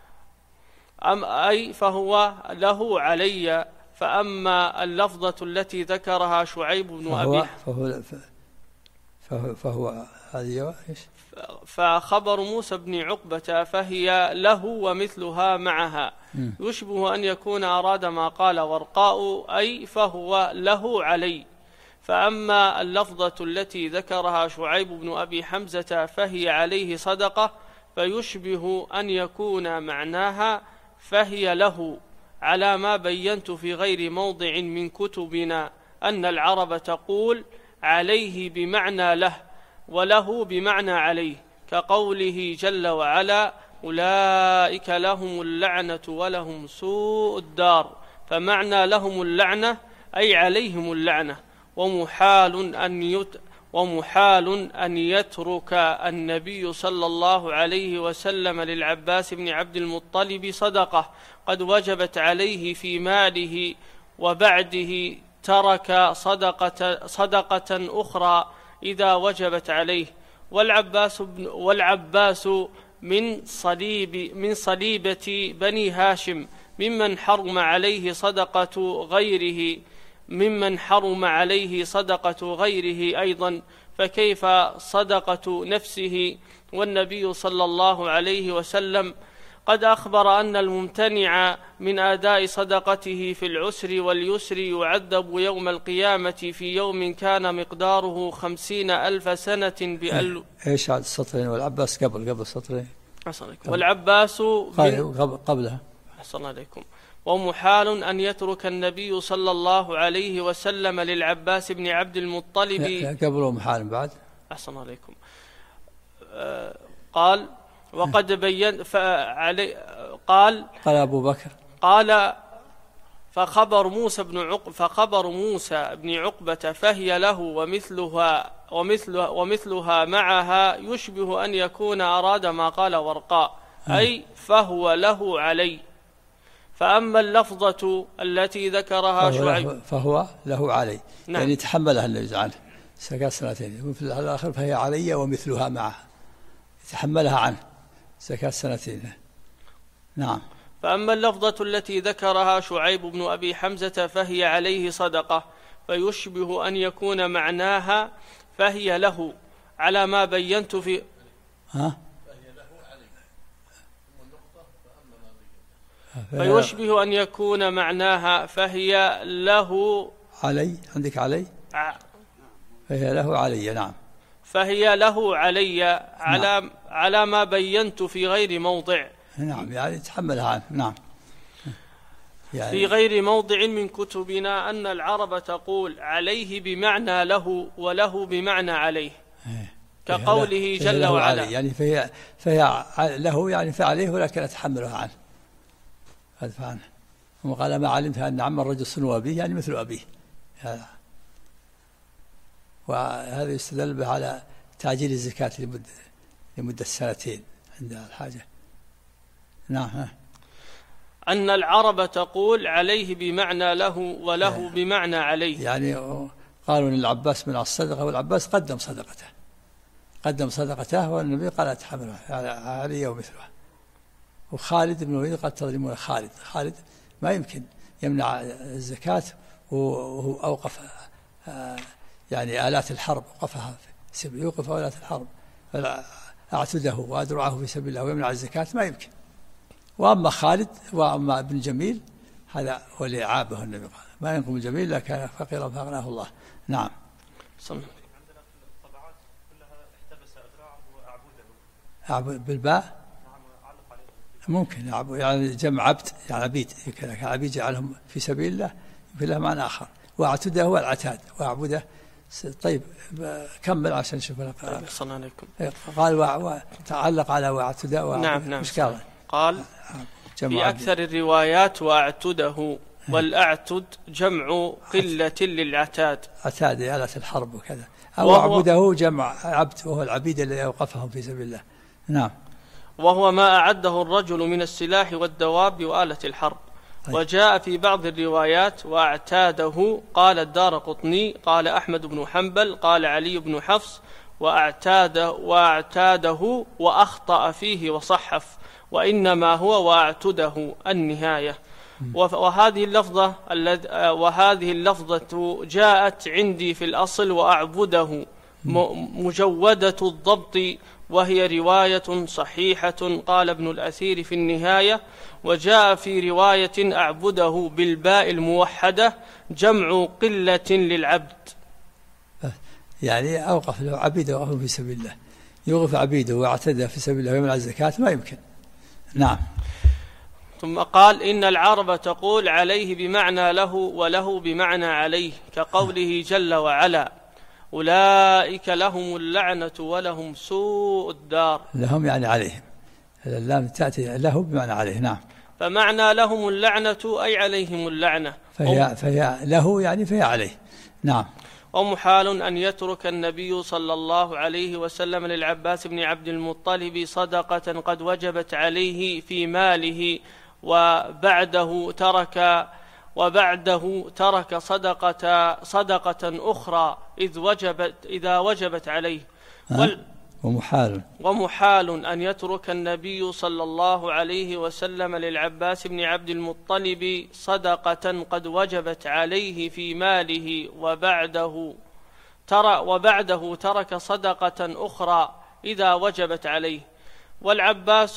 أي فهو له علي. فأما اللفظة التي ذكرها شعيب بن أبي فهو هذه إيش؟ فخبر موسى بن عقبة فهي له ومثلها معها يشبه أن يكون أراد ما قال ورقاء أي فهو له علي. فأما اللفظة التي ذكرها شعيب بن أبي حمزة فهي عليه صدقة فيشبه أن يكون معناها فهي له على ما بينت في غير موضع من كتبنا أن العرب تقول عليه بمعنى له وله بمعنى عليه كقوله جل وعلا أولئك لهم اللعنة ولهم سوء الدار. فمعنى لهم اللعنة أي عليهم اللعنة. ومحال أن يترك النبي صلى الله عليه وسلم للعباس بن عبد المطلب صدقة قد وجبت عليه في ماله وبعده ترك صدقة أخرى إذا وجبت عليه. والعباس من صليبة بني هاشم ممن حرم عليه صدقة غيره أيضا فكيف صدقة نفسه؟ والنبي صلى الله عليه وسلم قد أخبر أن الممتنع من أداء صدقته في العسر واليسر يعذب يوم القيامة في يوم كان مقداره 50,000 سنة إيش عاد السطرين؟ والعباس قبل السطرين. والعباس قبلها. أحسن عليكم. ومحال أن يترك النبي صلى الله عليه وسلم للعباس بن عبد المطلب قبله محال بعد. أحسن عليكم. قال وقد بين قال أبو بكر قال فخبر موسى بن عقبة فهي له ومثلها معها يشبه أن يكون أراد ما قال ورقاء أي فهو له علي. فأما اللفظة التي ذكرها شعيب فهو له علي. نعم. يعني تحملها النبي عنه سكات سنتين وفي الآخر فهي علي ومثلها معها يتحملها عنه زكاة سنتين. نعم. فأما اللفظة التي ذكرها شعيب بن أبي حمزة فهي عليه صدقة فيشبه أن يكون معناها فهي له على ما بينت في فيشبه أن يكون معناها فهي له علي. عندك علي؟ فهي له علي. نعم. فهي له علي على ما بينت في غير موضع. نعم، يعني تحملها عنه. نعم. يعني في غير موضع من كتبنا أن العرب تقول عليه بمعنى له وله بمعنى عليه، كقوله جل وعلا. يعني فهي له يعني فعليه، ولكن أتحملها عنه. أدفع عنه. وقال ما علمت أن عم الرجل صنو أبيه، يعني مثل أبيه. وهذا يستدل به على تعجيل الزكاة لمدة سنتين عند الحاجة. نعم. أن العرب تقول عليه بمعنى له وله بمعنى عليه. يعني قالوا للعباس من الصدقة، والعباس قدم صدقته والنبي قال أتحملها علي ومثلها. وخالد بن الوليد قد تظلمون خالد ما يمكن يمنع الزكاة، وهو أوقف يعني آلات الحرب، وقفها يوقف آلات الحرب، أعتده وأدرعه في سبيل الله ويمنع الزكاة، ما يمكن. وأما خالد وأما ابن جميل هذا هو اللي عابه النبي، قال ما ينقم الجميل لا كان فقيرا فأغناه الله. نعم. عندنا الطبعات كلها احتبس أدراعه وأعبده بالباء. ممكن يعني جمع عبد، يعني عبيد، عبيد جعلهم في سبيل الله، في له معنى آخر. وأعتده هو العتاد، وأعبده. طيب كمل عشان نشوف. طيب صلى عليكم. قال وتعلق على وأعتده. نعم. قال في أكثر الروايات وأعتده، والأعتد جمع قلة للعتاد، عتاد آلة الحرب وكذا. أو أعبده جمع عبد، وهو العبيد الذي أوقفهم في سبيل الله. نعم. وهو ما أعده الرجل من السلاح والدواب وآلة الحرب. طيب. وجاء في بعض الروايات وأعتاده، قال الدارقطني، قال أحمد بن حنبل، قال علي بن حفص وأعتاده وأخطأ فيه وصحف، وإنما هو وأعتده النهاية. وهذه اللفظة جاءت عندي في الأصل وأعبده مجودة الضبط، وهي رواية صحيحة، قال ابن الأثير في النهاية. وجاء في رواية أعبده بالباء الموحدة جمع قلة للعبد، يعني أوقف له عبيده وأوقف في سبيل الله، يوقف عبيده واعتدى في سبيل الله ويمنع الزكاة، ما يمكن. نعم. ثم قال إن العرب تقول عليه بمعنى له وله بمعنى عليه، كقوله جل وعلا أولئك لهم اللعنة ولهم سوء الدار. لهم يعني عليهم، اللام تأتي له بمعنى عليه. نعم. فمعنى لهم اللعنة أي عليهم اللعنة، فهي له يعني فهي عليه. نعم. ومحال أن يترك النبي صلى الله عليه وسلم للعباس بن عبد المطلب صدقة قد وجبت عليه في ماله، وبعده ترك صدقة أخرى إذا وجبت عليه. ومحال أن يترك النبي صلى الله عليه وسلم للعباس بن عبد المطلب صدقة قد وجبت عليه في ماله، وبعده ترك صدقة أخرى إذا وجبت عليه. والعباس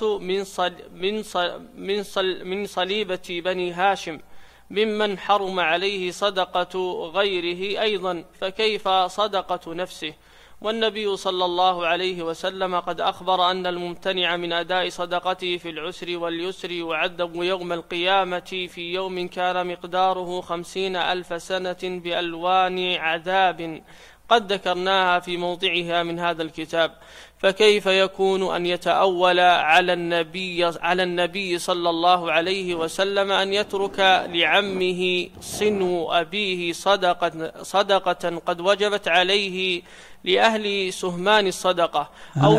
من صليبة بني هاشم، ممن حرم عليه صدقة غيره أيضا، فكيف صدقة نفسه؟ والنبي صلى الله عليه وسلم قد أخبر أن الممتنع من أداء صدقته في العسر واليسر يعذب يوم القيامة في يوم كان مقداره 50,000 سنة بألوان عذاب قد ذكرناها في موضعها من هذا الكتاب. فكيف يكون أن يتأول على النبي صلى الله عليه وسلم أن يترك لعمه صنو أبيه صدقة قد وجبت عليه لأهل سهمان الصدقة؟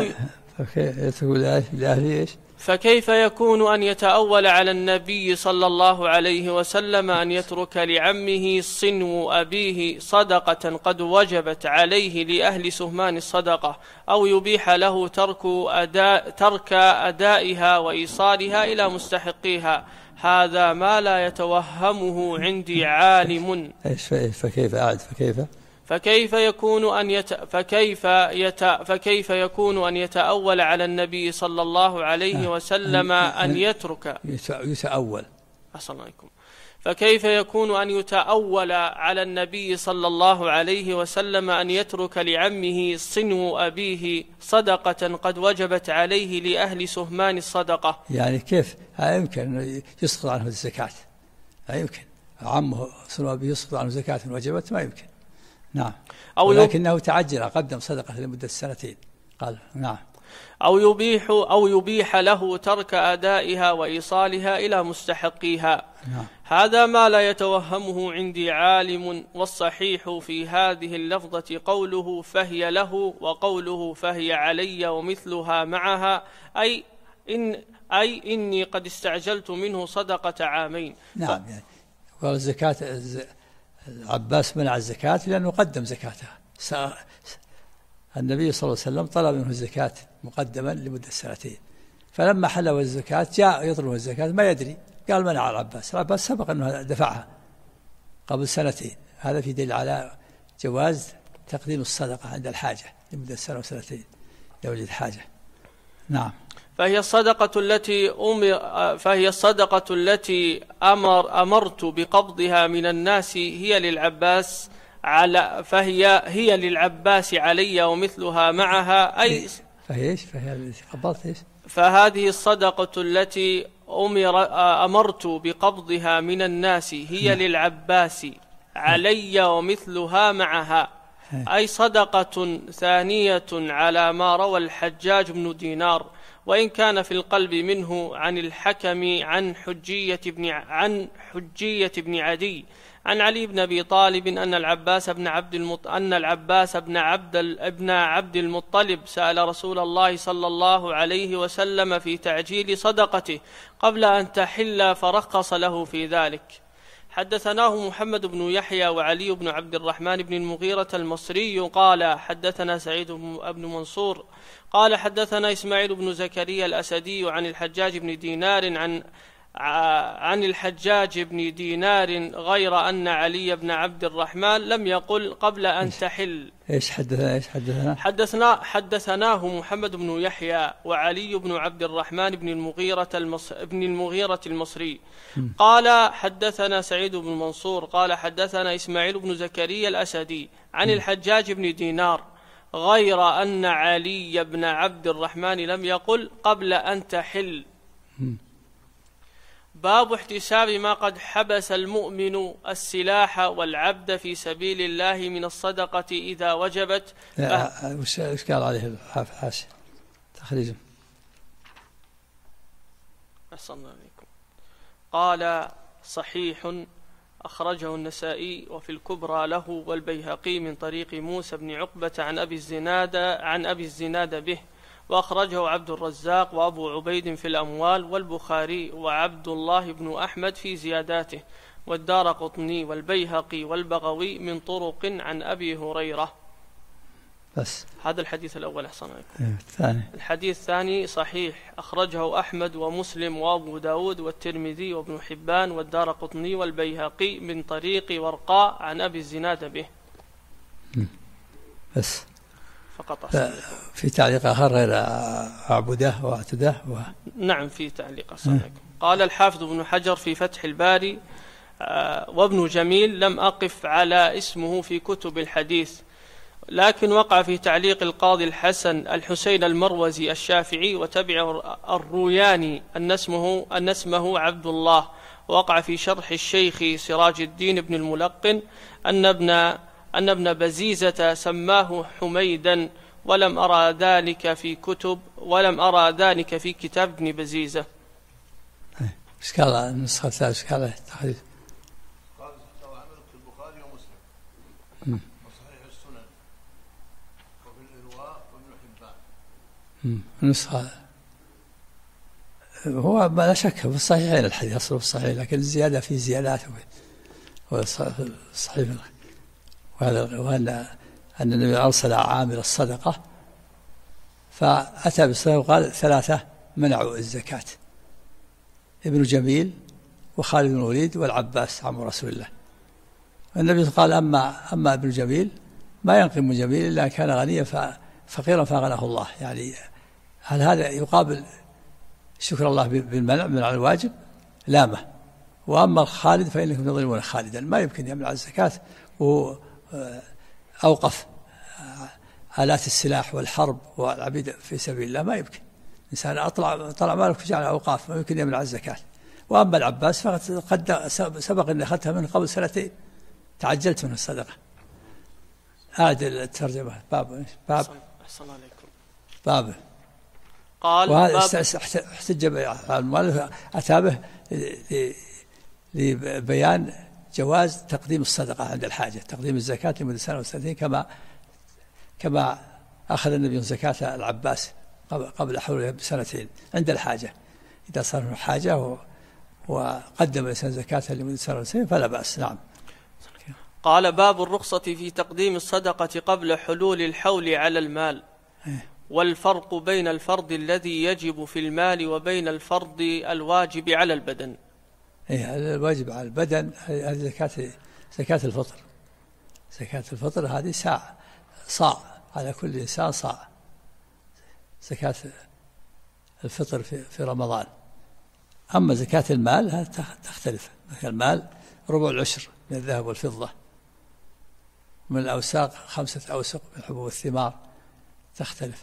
فكيف يكون أن يتأول على النبي صلى الله عليه وسلم أن يترك لعمه صنو أبيه صدقة قد وجبت عليه لأهل سهمان الصدقة، أو يبيح له ترك أدائها وإيصالها إلى مستحقيها؟ هذا ما لا يتوهمه عندي عالم. فكيف يكون أن يتأول على النبي صلى الله عليه وسلم أن يترك يتأول عليكم فكيف يكون أن يتأول على النبي صلى الله عليه وسلم أن يترك لعمه صنو أبيه صدقة قد وجبت عليه لأهل سهمان الصدقة؟ يعني كيف يمكن يسقط عنه الزكاة؟ لا يمكن، عمه صنو أبيه يسقط عنه زكاة وجبت، ما يمكن. نعم. ولكنه تعجل، قدم صدقة لمدة 2 سنين قال. نعم. أو يبيح له ترك أدائها وإيصالها إلى مستحقيها. نعم. هذا ما لا يتوهمه عندي عالم، والصحيح في هذه اللفظة قوله فهي له وقوله فهي علي ومثلها معها، أي إني قد استعجلت منه صدقة عامين. نعم. يعني قال الزكاة، العباس منع الزكاة لأنه قدم زكاتها. النبي صلى الله عليه وسلم طلب منه الزكاة مقدما لمدة 2 سنين، فلما حلوا الزكاة جاء يطلب الزكاة ما يدري، قال منع العباس. العباس سبق أنه دفعها قبل 2 سنين. هذا في دليل على جواز تقديم الصدقة عند الحاجة لمدة 1 و2 سنين لوجد حاجة. نعم. فهي الصدقة التي أمرت بقبضها من الناس هي للعباس فهي للعباس علي ومثلها معها، أي فهذه الصدقة التي أمرت بقبضها من الناس هي للعباس علي ومثلها معها، أي صدقة ثانية على ما روى الحجاج بن دينار، وإن كان في القلب منه عن الحكم عن حجية بن عدي عن علي بن أبي طالب أن العباس بن عبد المطلب سأل رسول الله صلى الله عليه وسلم في تعجيل صدقته قبل أن تحل فرخص له في ذلك. حدثناه محمد بن يحيى وعلي بن عبد الرحمن بن المغيرة المصري قال حدثنا سعيد بن منصور قال حدثنا إسماعيل بن زكريا الأسدي عن الحجاج بن دينار عن الحجاج بن دينار غير أن علي بن عبد الرحمن لم يقل قبل أن تحل. حدثناه محمد بن يحيى وعلي بن عبد الرحمن بن المغيرة المصري قال حدثنا سعيد بن منصور قال حدثنا إسماعيل بن زكريا الأسدي عن الحجاج بن دينار غير أن علي بن عبد الرحمن لم يقل قبل أن تحل. باب احتساب ما قد حبس المؤمن السلاح والعبد في سبيل الله من الصدقة إذا وجبت. وش قال عليه الحاشية تخريجه؟ أحسن عليكم. قال صحيح أخرجه النسائي وفي الكبرى له والبيهقي من طريق موسى بن عقبة عن أبي الزناد به، وأخرجه عبد الرزاق وأبو عبيد في الأموال والبخاري وعبد الله بن أحمد في زياداته والدارقطني والبيهقي والبغوي من طرق عن أبي هريرة. بس هذا الحديث الأول. أحسن عليكم. الحديث الثاني صحيح أخرجه أحمد ومسلم وأبو داود والترمذي وابن حبان والدارقطني والبيهقي من طريق ورقاء عن أبي الزناد به. بس فقط. في تعليق آخر غير أعبده واعتده نعم في تعليق. قال الحافظ ابن حجر في فتح الباري وابن جميل لم أقف على اسمه في كتب الحديث، لكن وقع في تعليق القاضي الحسين المروزي الشافعي وتبع الروياني أن اسمه عبد الله. وقع في شرح الشيخ سراج الدين بن الملقن أن ابن بزيزة سماه حميدا، ولم أرى ذلك في كتاب ابن بزيزة. ايش قال النسخة الثالثة؟ ايش قال التحديث؟ قال عملك في البخاري ومسلم وصحيح السنن وفي الإرواء وابن حبان. النسخة هو لا شك في الصحيحين، الحديث أصله الصحيح، لكن الزيادة في زيادات صحيح. وأن النبي أرسل عامل الصدقة فأتى بالصدقة وقال 3 منعوا الزكاة: ابن جميل وخالد بن الوليد والعباس عم رسول الله. النبي قال أما ابن جميل ما ينقم جميل إلا كان غنيا فقيرا فأغناه الله. يعني هل هذا يقابل شكر الله بالمنع من الواجب؟ لامه. وأما الخالد فإنكم تظلمون خالدا، ما يمكن يمنع الزكاة وأوقف آلات السلاح والحرب والعبيد في سبيل الله، ما يمكن. إنسان طلع مالك وجعل أوقاف، ما يمكن يمنع الزكاة. وأما العباس فقد سبق أن أخذتها من قبل 2 سنين، تعجلت من الصدقة. هذه الترجمة باب أحسن عليكم. باب قال وهذا احتج المؤلف أتى به لبيان جواز تقديم الصدقة عند الحاجة، تقديم الزكاة لمدة 2 أو 3 كما أخذ النبي زكاة العباس قبل حوله ب2 عند الحاجة. إذا صار له حاجة وقدم الإنسان زكاة لمدة 2 أو 3 فلا بأس. نعم. قال باب الرخصة في تقديم الصدقة قبل حلول الحول على المال، والفرق بين الفرض الذي يجب في المال وبين الفرض الواجب على البدن. الواجب على البدن هذه زكاة الفطر. زكاة الفطر هذه صاع على كل إنسان صاع. زكاة الفطر في رمضان. أما زكاة المال هذا تختلف. المال 1/4 العشر من الذهب والفضة، من الأوساق 5 أوسق من الحبوب والثمار، تختلف.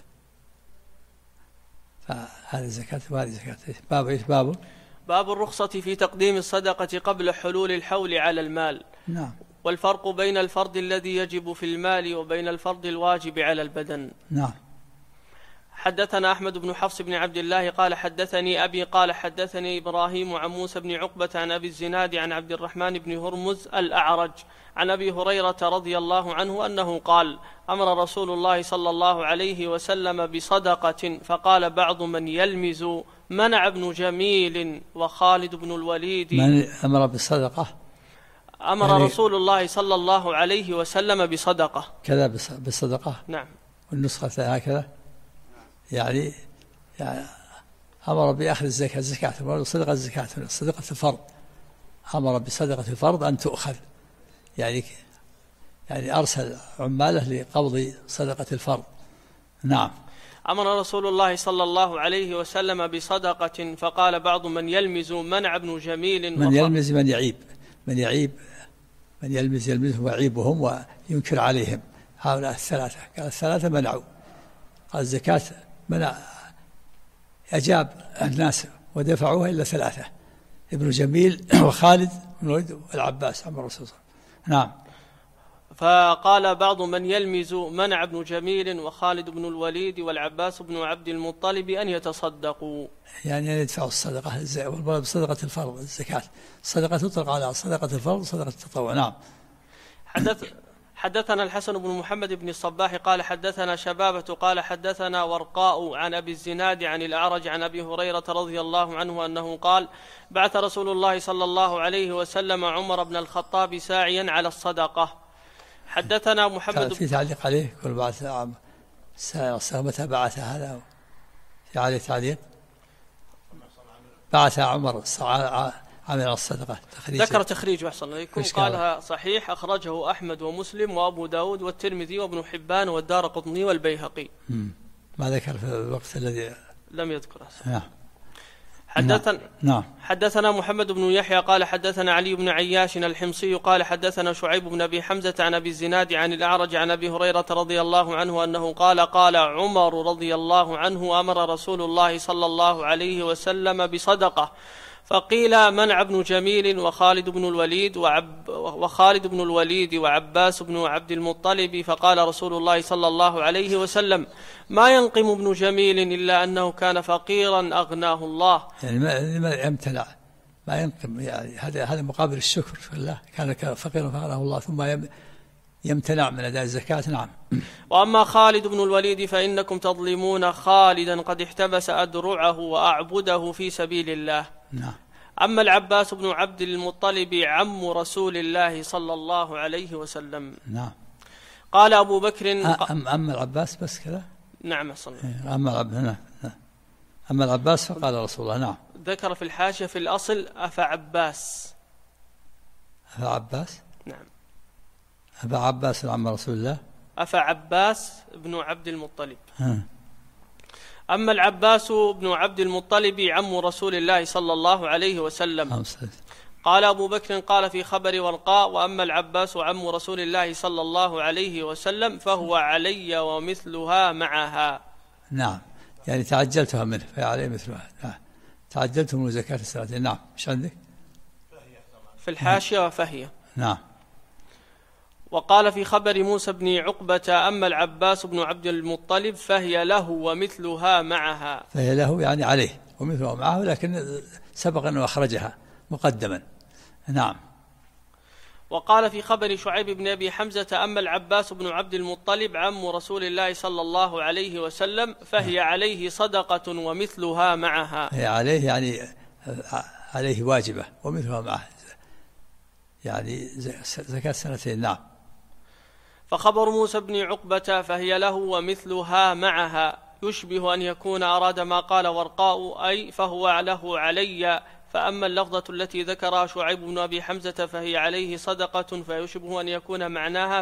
فهذه زكاة وهذه زكاة. باب باب الرخصة في تقديم الصدقة قبل حلول الحول على المال. نعم. والفرق بين الفرض الذي يجب في المال وبين الفرض الواجب على البدن. نعم. حدثنا أحمد بن حفص بن عبد الله قال حدثني أبي قال حدثني إبراهيم عن موسى بن عقبة عن أبي الزناد عن عبد الرحمن بن هرمز الأعرج عن أبي هريرة رضي الله عنه أنه قال أمر رسول الله صلى الله عليه وسلم بصدقة، فقال بعض من يلمز منع ابن جميل وخالد بن الوليد. من أمر بالصدقة؟ أمر يعني رسول الله صلى الله عليه وسلم بصدقة كذا بالصدقة. نعم. والنسخة هكذا يعني أمر بأخذ الزكاة صدقة الزكاة صدقة الفرض. أمر بصدقة الفرض أن تؤخذ، يعني أرسل عماله لقبض صدقة الفرض. نعم. أمر رسول الله صلى الله عليه وسلم بصدقة، فقال بعض من يلمز منع ابن جميل. من يلمز من يعيب من يلمزهم ويعيبهم وينكر عليهم. هؤلاء 3 قال 3 منعوا. قال الزكاة منع أجاب الناس ودفعوها إلا 3: ابن جميل وخالد بن الوليد والعباس عم الرسول. نعم. فقال بعض من يلمز منع ابن جميل وخالد بن الوليد والعباس بن عبد المطلب أن يتصدقوا، يعني أن يدفعوا الصدقة بصدقة الفرض. الزكاة الصدقة تطلق على صدقة الفرض وصدقة التطوع. نعم. حدثنا الحسن بن محمد بن الصباح قال حدثنا شبابة قال حدثنا ورقاء عن أبي الزناد عن الأعرج عن أبي هريرة رضي الله عنه أنه قال بعث رسول الله صلى الله عليه وسلم عمر بن الخطاب ساعيا على الصدقة. حدثنا محمد في تعليق عليه كل بعث متى بعث هذا في عليه تعليق؟ بعث عمر عمل الصدقة. ذكر تخريج وأحسن عليكم قالها صحيح أخرجه أحمد ومسلم وأبو داود والترمذي وابن حبان والدارقطني والبيهقي. ما ذكر في الوقت الذي لم يذكر. نعم. حدثنا محمد بن يحيى قال حدثنا علي بن عياش الحمصي قال حدثنا شعيب بن أبي حمزة عن أبي الزناد عن الأعرج عن أبي هريرة رضي الله عنه أنه قال عمر رضي الله عنه أمر رسول الله صلى الله عليه وسلم بصدقة، فقيل منع ابن جميل وخالد بن الوليد وعباس بن عبد المطلب، فقال رسول الله صلى الله عليه وسلم ما ينقم ابن جميل إلا أنه كان فقيرا أغناه الله. يعني ما يمتنع ما ينقم، يعني هذا مقابل الشكر لله، كان فقيرا فأغناه الله ثم يمتنع من أداء الزكاة. نعم. وأما خالد بن الوليد فإنكم تظلمون خالدا قد احتبس أدرعه وأعبده في سبيل الله. نعم. أما العباس بن عبد المطلب عم رسول الله صلى الله عليه وسلم. نعم. قال أبو بكر أما العباس بس كذا. نعم صلى أما العباس فقال رسول الله. نعم. ذكر في الحاشية في الأصل أفعباس. أفعباس. نعم. أفعباس عم رسول الله. أفعباس بن عبد المطلب. أما العباس بن عبد المطلب عم رسول الله صلى الله عليه وسلم. قال أبو بكر قال في خبر ورقاء: وأما العباس عم رسول الله صلى الله عليه وسلم فهو علي ومثلها معها. نعم، يعني تعجلتها منه فهي علي مثلها. نعم، تعجلت من زكاة السنتين. نعم، ايش عندك؟ في الحاشية وفهي. نعم. وقال في خبر موسى بن عقبة: أما العباس بن عبد المطلب فهي له ومثلها معها. فهي له يعني عليه ومثلها معه، لكن سبق أنه أخرجها مقدما. نعم. وقال في خبر شعيب بن أبي حمزة: أما العباس بن عبد المطلب عم رسول الله صلى الله عليه وسلم فهي عليه صدقة ومثلها معها. هي عليه يعني عليه واجبة ومثلها معه، يعني زكاة سنتين. نعم. فخبر موسى بن عقبة فهي له ومثلها معها يشبه أن يكون أراد ما قال ورقاء، أي فهو له علي. فأما اللفظة التي ذكرها شعيب بن أبي حمزة فهي عليه صدقة فيشبه أن يكون معناها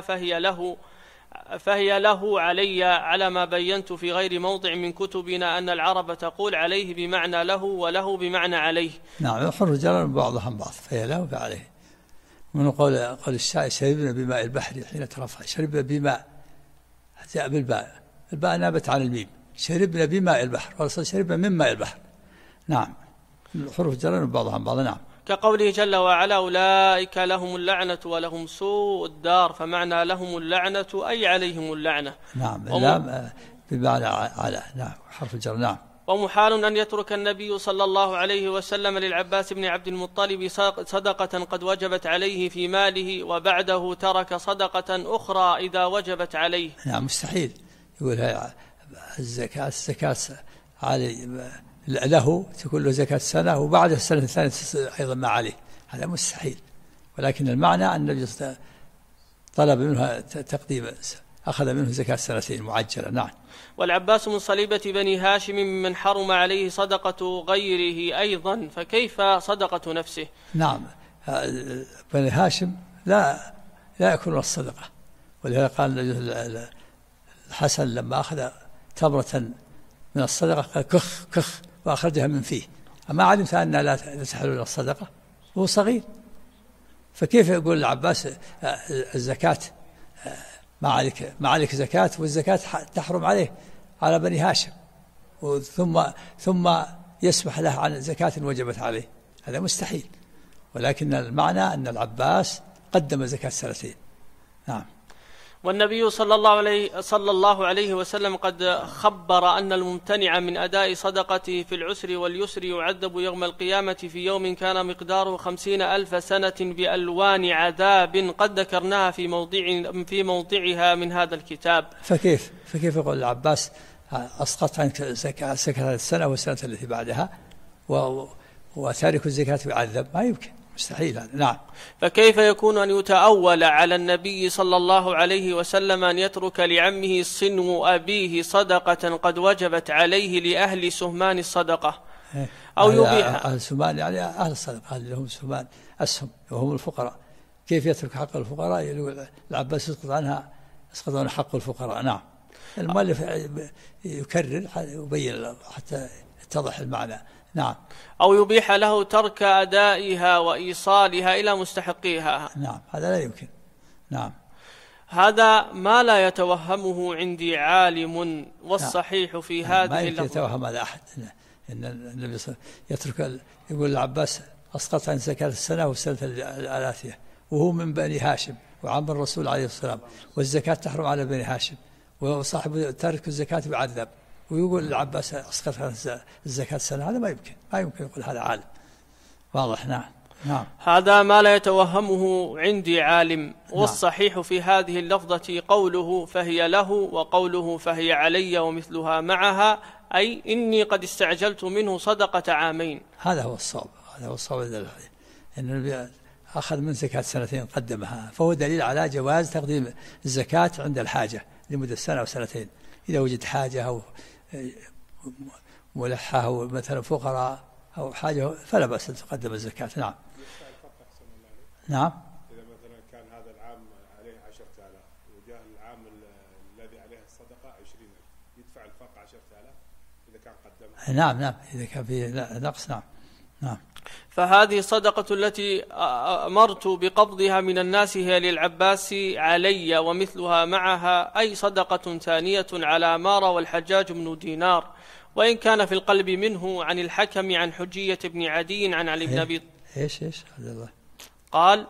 فهي له علي، على ما بينت في غير موضع من كتبنا أن العرب تقول عليه بمعنى له وله بمعنى عليه. نعم، يحر رجالا بعضها بعض، فهي له فعليه. من قول الشاعر: شربنا بماء البحر حين ترفع. شربنا بماء، جاء بالباء، الباء نابت عن الميم. شربنا بماء البحر، والأصل شربنا من ماء البحر. نعم، الحروف جرا بعضها عن بعض. نعم. كقوله جل وعلا: أولئك لهم اللعنة ولهم سوء الدار. فمعنى لهم اللعنة أي عليهم اللعنة. نعم، اللام بمعنى على. نعم، حرف الجر. نعم. ومحال أن يترك النبي صلى الله عليه وسلم للعباس بن عبد المطلب صدقة قد وجبت عليه في ماله وبعده ترك صدقة أخرى إذا وجبت عليه. نعم، مستحيل يقول الزكاة علي له تكون له زكاة سنة وبعد السنة الثانية أيضا ما عليه، هذا مستحيل. ولكن المعنى أن النبي طلب منها تقديم، أخذ منه زكاة سنتين معجلة. نعم. والعباس من صليبة بني هاشم ممن حرم عليه صدقة غيره أيضا، فكيف صدقة نفسه؟ نعم، بني هاشم لا يأكلون الصدقة، ولهذا قال الحسن لما أخذ تمرة من الصدقة قال كخ كخ وأخرجها من فيه. أما علمت أنها لا تحل الصدقة وهو صغير، فكيف يقول العباس الزكاة ما عليك زكاة، والزكاة تحرم عليه على بني هاشم، ثم يسمح له عن زكاة وجبت عليه؟ هذا مستحيل. ولكن المعنى أن العباس قدم زكاة سنتين. نعم. والنبي صلى الله عليه وسلم قد خبر أن الممتنع من أداء صدقته في العسر واليسر يعذب يوم القيامة في يوم كان مقداره 50,000 سنة بألوان عذاب قد ذكرناها في موضعها من هذا الكتاب. فكيف يقول العباس أسقط عنك زكاة السنة والسنة التي بعدها وتارك الزكاة يعذب؟ ما يمكن، مستحيل هذا. نعم. فكيف يكون أن يتأول على النبي صلى الله عليه وسلم أن يترك لعمه صنو أبيه صدقة قد وجبت عليه لأهل سهمان الصدقة أو يبيع؟ أهل سهمان يعني أهل الصدقة اللي هم سهمان أسهم وهم الفقراء. كيف يترك حق الفقراء؟ يقول العباس يسقط عنها حق الفقراء. نعم. المؤلف يكرر ويبين حتى يتضح المعنى. نعم. أو يبيح له ترك أدائها وإيصالها إلى مستحقيها. نعم، هذا لا يمكن. نعم. هذا ما لا يتوهمه عندي عالم، والصحيح في هذه ما يتوهم هذا أحد إن النبي يترك. يقول العباس أسقط عن زكاة السنة والسنة الآتية وهو من بني هاشم وعم الرسول عليه السلام، والزكاة تحرم على بني هاشم، وصاحب ترك الزكاة بعذب، ويقول العباس أسقط عن الزكاة السنة. هذا ما يمكن يقول هذا عالم. واضح. نعم. هذا ما لا يتوهمه عندي عالم، والصحيح في هذه اللفظة قوله فهي له وقوله فهي علي ومثلها معها، أي إني قد استعجلت منه صدقة عامين. هذا هو الصواب إن النبي أخذ من زكاة سنتين قدمها، فهو دليل على جواز تقديم الزكاة عند الحاجة لمدة سنة أو سنتين. إذا وجد حاجة أو ملحة أو مثلا فقراء أو حاجة فلا بأس أن تقدم الزكاة. نعم. نعم. إذا مثلا كان هذا العام عليه 10,000 وجاء العام الذي عليه الصدقة 20,000 يدفع الفرق 10,000 إذا كان قدمها. نعم إذا كان في نقص. نعم. فهذه الصدقة التي أمرت بقبضها من الناس هي للعباس علي ومثلها معها، أي صدقة ثانية على ما روى الحجاج بن دينار، وإن كان في القلب منه عن الحكم عن حجية بن عدي عن علي بن أبي إيش الله قال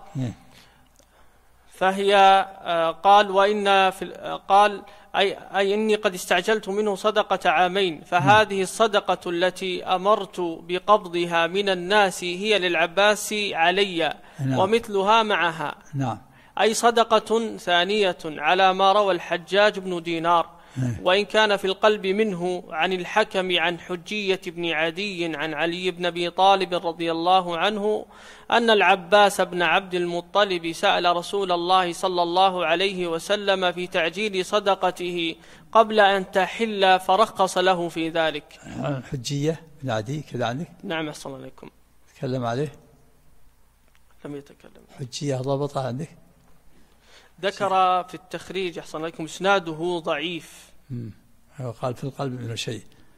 فهي قال وإن في قال أي إني قد استعجلت منه صدقة عامين، فهذه الصدقة التي أمرت بقبضها من الناس هي للعباس علي ومثلها معها، أي صدقة ثانية على ما روى الحجاج بن دينار، وإن كان في القلب منه عن الحكم عن حجية بن عدي عن علي بن أبي طالب رضي الله عنه أن العباس بن عبد المطلب سأل رسول الله صلى الله عليه وسلم في تعجيل صدقته قبل أن تحل فرخص له في ذلك. حجية بن عدي كذا عندك؟ نعم أحسن الله عليكم. تكلم عليه؟ لم يتكلم. حجية ضبطها عندك؟ ذكر في التخريج أحسن الله عليكم إسناده ضعيف. قال في القلب منه شيء.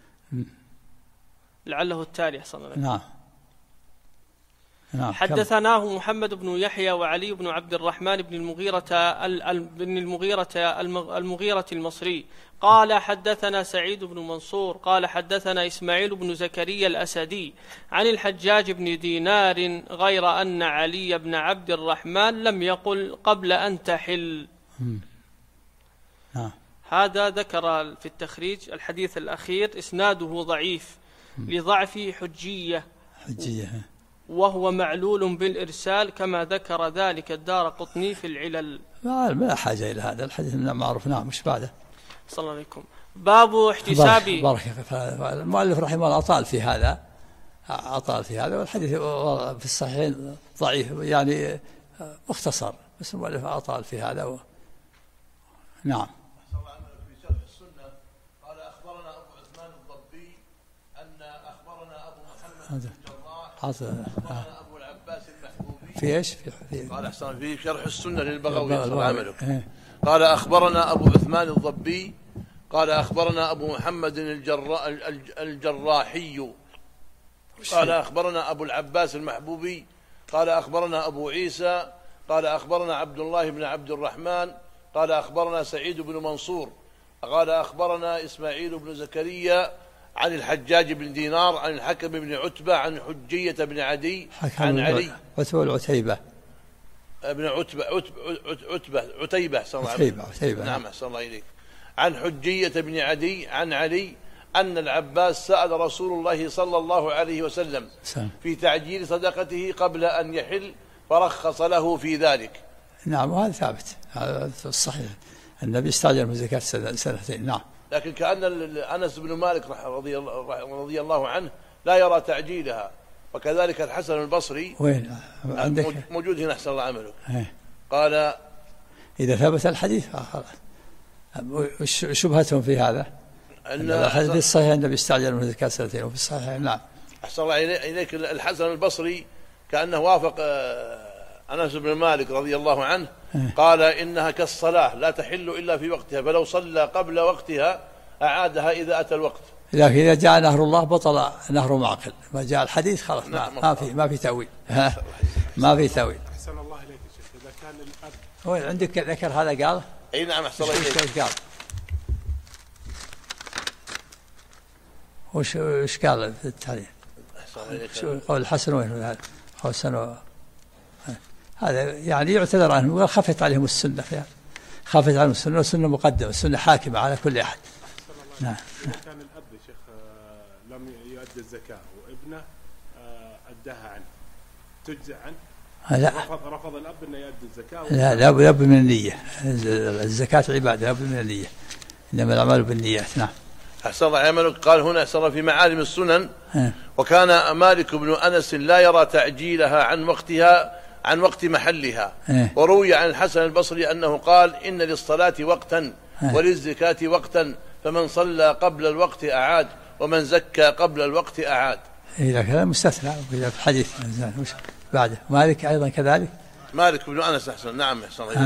لعله التالي أحسن الله عليكم. نعم. حدثناه محمد بن يحيى وعلي بن عبد الرحمن بن المغيرة المصري قال حدثنا سعيد بن منصور قال حدثنا إسماعيل بن زكريا الأسدي عن الحجاج بن دينار غير أن علي بن عبد الرحمن لم يقل قبل أن تحل. هذا ذكر في التخريج الحديث الأخير إسناده ضعيف لضعف حجية وهو معلول بالإرسال كما ذكر ذلك الدارقطني في العلل. ما حاجة إلى هذا الحديث معروف. نعم مش بعده. صلى الله عليكم. باب احتساب. بارك المؤلف رحمه الله أطال في هذا والحديث في الصحيحين ضعيف يعني مختصر، بس المؤلف أطال في هذا نعم. قال أخبرنا أبو عثمان الضبي أن أخبرنا أبو محمد أخبرنا أبو العباس المحبوبي في إيش؟ قال أحسن في شرح السنة للبغوي قال أخبرنا أبو عثمان الضبي قال أخبرنا أبو محمد الجراحي قال أخبرنا أبو العباس المحبوبي قال أخبرنا أبو عيسى قال أخبرنا عبد الله بن عبد الرحمن قال أخبرنا سعيد بن منصور قال أخبرنا إسماعيل بن زكريا عن الحجاج بن دينار عن الحكم بن عتبة عن حجية بن عدي عن علي عتيبة ابن عتيبة نعم أحسن الله إليك عن حجية بن عدي عن علي أن العباس سأل رسول الله صلى الله عليه وسلم في تعجيل صدقته قبل أن يحل فرخص له في ذلك. نعم وهذا ثابت هذا الصحيح النبي استعجل من زكاة سنتين. نعم. لكن كأن أنس بن مالك رضي الله عنه لا يرى تعجيلها، وكذلك الحسن البصري وين عندك موجود هنا أحسن الله عمله قال إذا ثبت الحديث شبهتهم في هذا أن الحديث الصحيح النبي استعجل من زكاة سنتين وفي الصحيح. نعم أحسن الله إليك الحسن البصري كأنه وافق أنس بن مالك رضي الله عنه قال إنها كالصلاة لا تحل إلا في وقتها، فلو صلى قبل وقتها أعادها إذا أتى الوقت. لكن إذا جاء نهر الله بطل نهر معقل، ما جاء الحديث خلاص ما في تأويل ما في تأويل. أحسن الله إليك يا شيخ. إذا كان الأب وين عندك ذكر هذا قال؟ أي نعم أحسن الله إليك. قال وش قال في التاريخ؟ قول الحسن وين هذا؟ حسن هذا يعني يعتذر عنهم وخفت عليهم السنة فيها. خفت عليهم السنة والسنة مقدمة، السنة حاكمة على كل أحد. نعم. إذا كان الأب يا شيخ لم يؤدي الزكاة وابنه أداها عنه تجزئ عنه؟ لا. رفض الأب أن يؤدي الزكاة. لا لابد من النية. الزكاة عبادة لابد من النية، إنما الأعمال بالنيات. نعم. أحسن الله عملك. قال هنا أحسن في معالم السنن وكان مالك بن أنس لا يرى تعجيلها عن وقتها عن وقت محلها. وروي عن الحسن البصري أنه قال إن للصلاة وقتا وللزكاة وقتا، فمن صلى قبل الوقت أعاد ومن زكى قبل الوقت أعاد. إذا كان مستثنى في الحديث بعده. مالك أيضا كذلك. مالك بن أنس أحسن. نعم أحسن الله.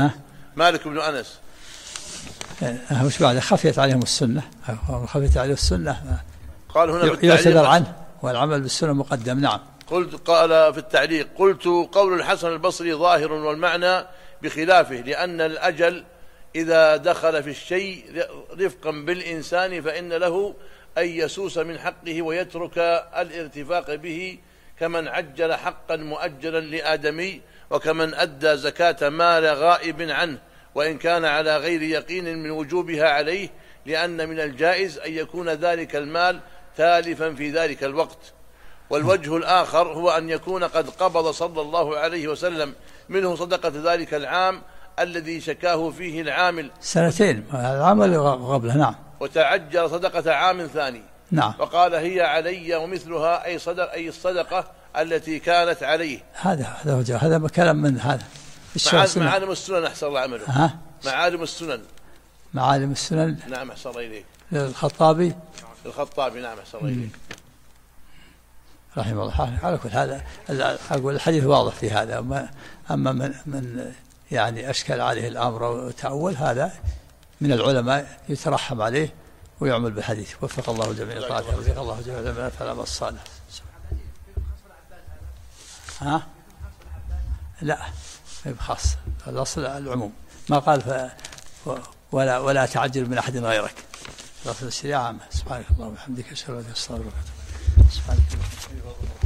مالك بن أنس. وش بعد خفيت عليهم السنة، خفيت عليه السنة قال هنا يعتذر عنه والعمل بالسنة مقدم. نعم. قال في التعليق: قلت قول الحسن البصري ظاهر والمعنى بخلافه، لأن الأجل إذا دخل في الشيء رفقا بالإنسان فإن له أن يسوس من حقه ويترك الارتفاق به، كمن عجل حقا مؤجلا لآدمي، وكمن أدى زكاة مال غائب عنه وإن كان على غير يقين من وجوبها عليه، لأن من الجائز أن يكون ذلك المال تالفا في ذلك الوقت. والوجه الآخر هو أن يكون قد قبض صلى الله عليه وسلم منه صدقة ذلك العام الذي شكاه فيه العامل 2 العمل قبله. نعم. وتعجل صدقة عام ثاني. نعم. وقال: هي علي ومثلها، أي الصدقة التي كانت عليه. هذا كلام من هذا. معالم السنن أحسن الله عمله. معالم السنن. نعم أحسن الله إليك. الخطابي. نعم أحسن الله إليك. رحمه الله. على كل هذا أقول الحديث واضح في هذا. أما من يعني أشكل عليه الأمر وتأول، هذا من العلماء يترحم عليه ويعمل بالحديث. وفق الله جميع طاعته، وفق الله جميع العلماء فالعمل الصالح. لا خاص، الأصل العموم، ما قال ولا تعجل من أحد غيرك. الأصل الشريعة عامة. سبحانك اللهم وبحمدك، أشهد أن لا إله إلا أنت، أستغفرك وأتوب إليك. سبحانك اللهم.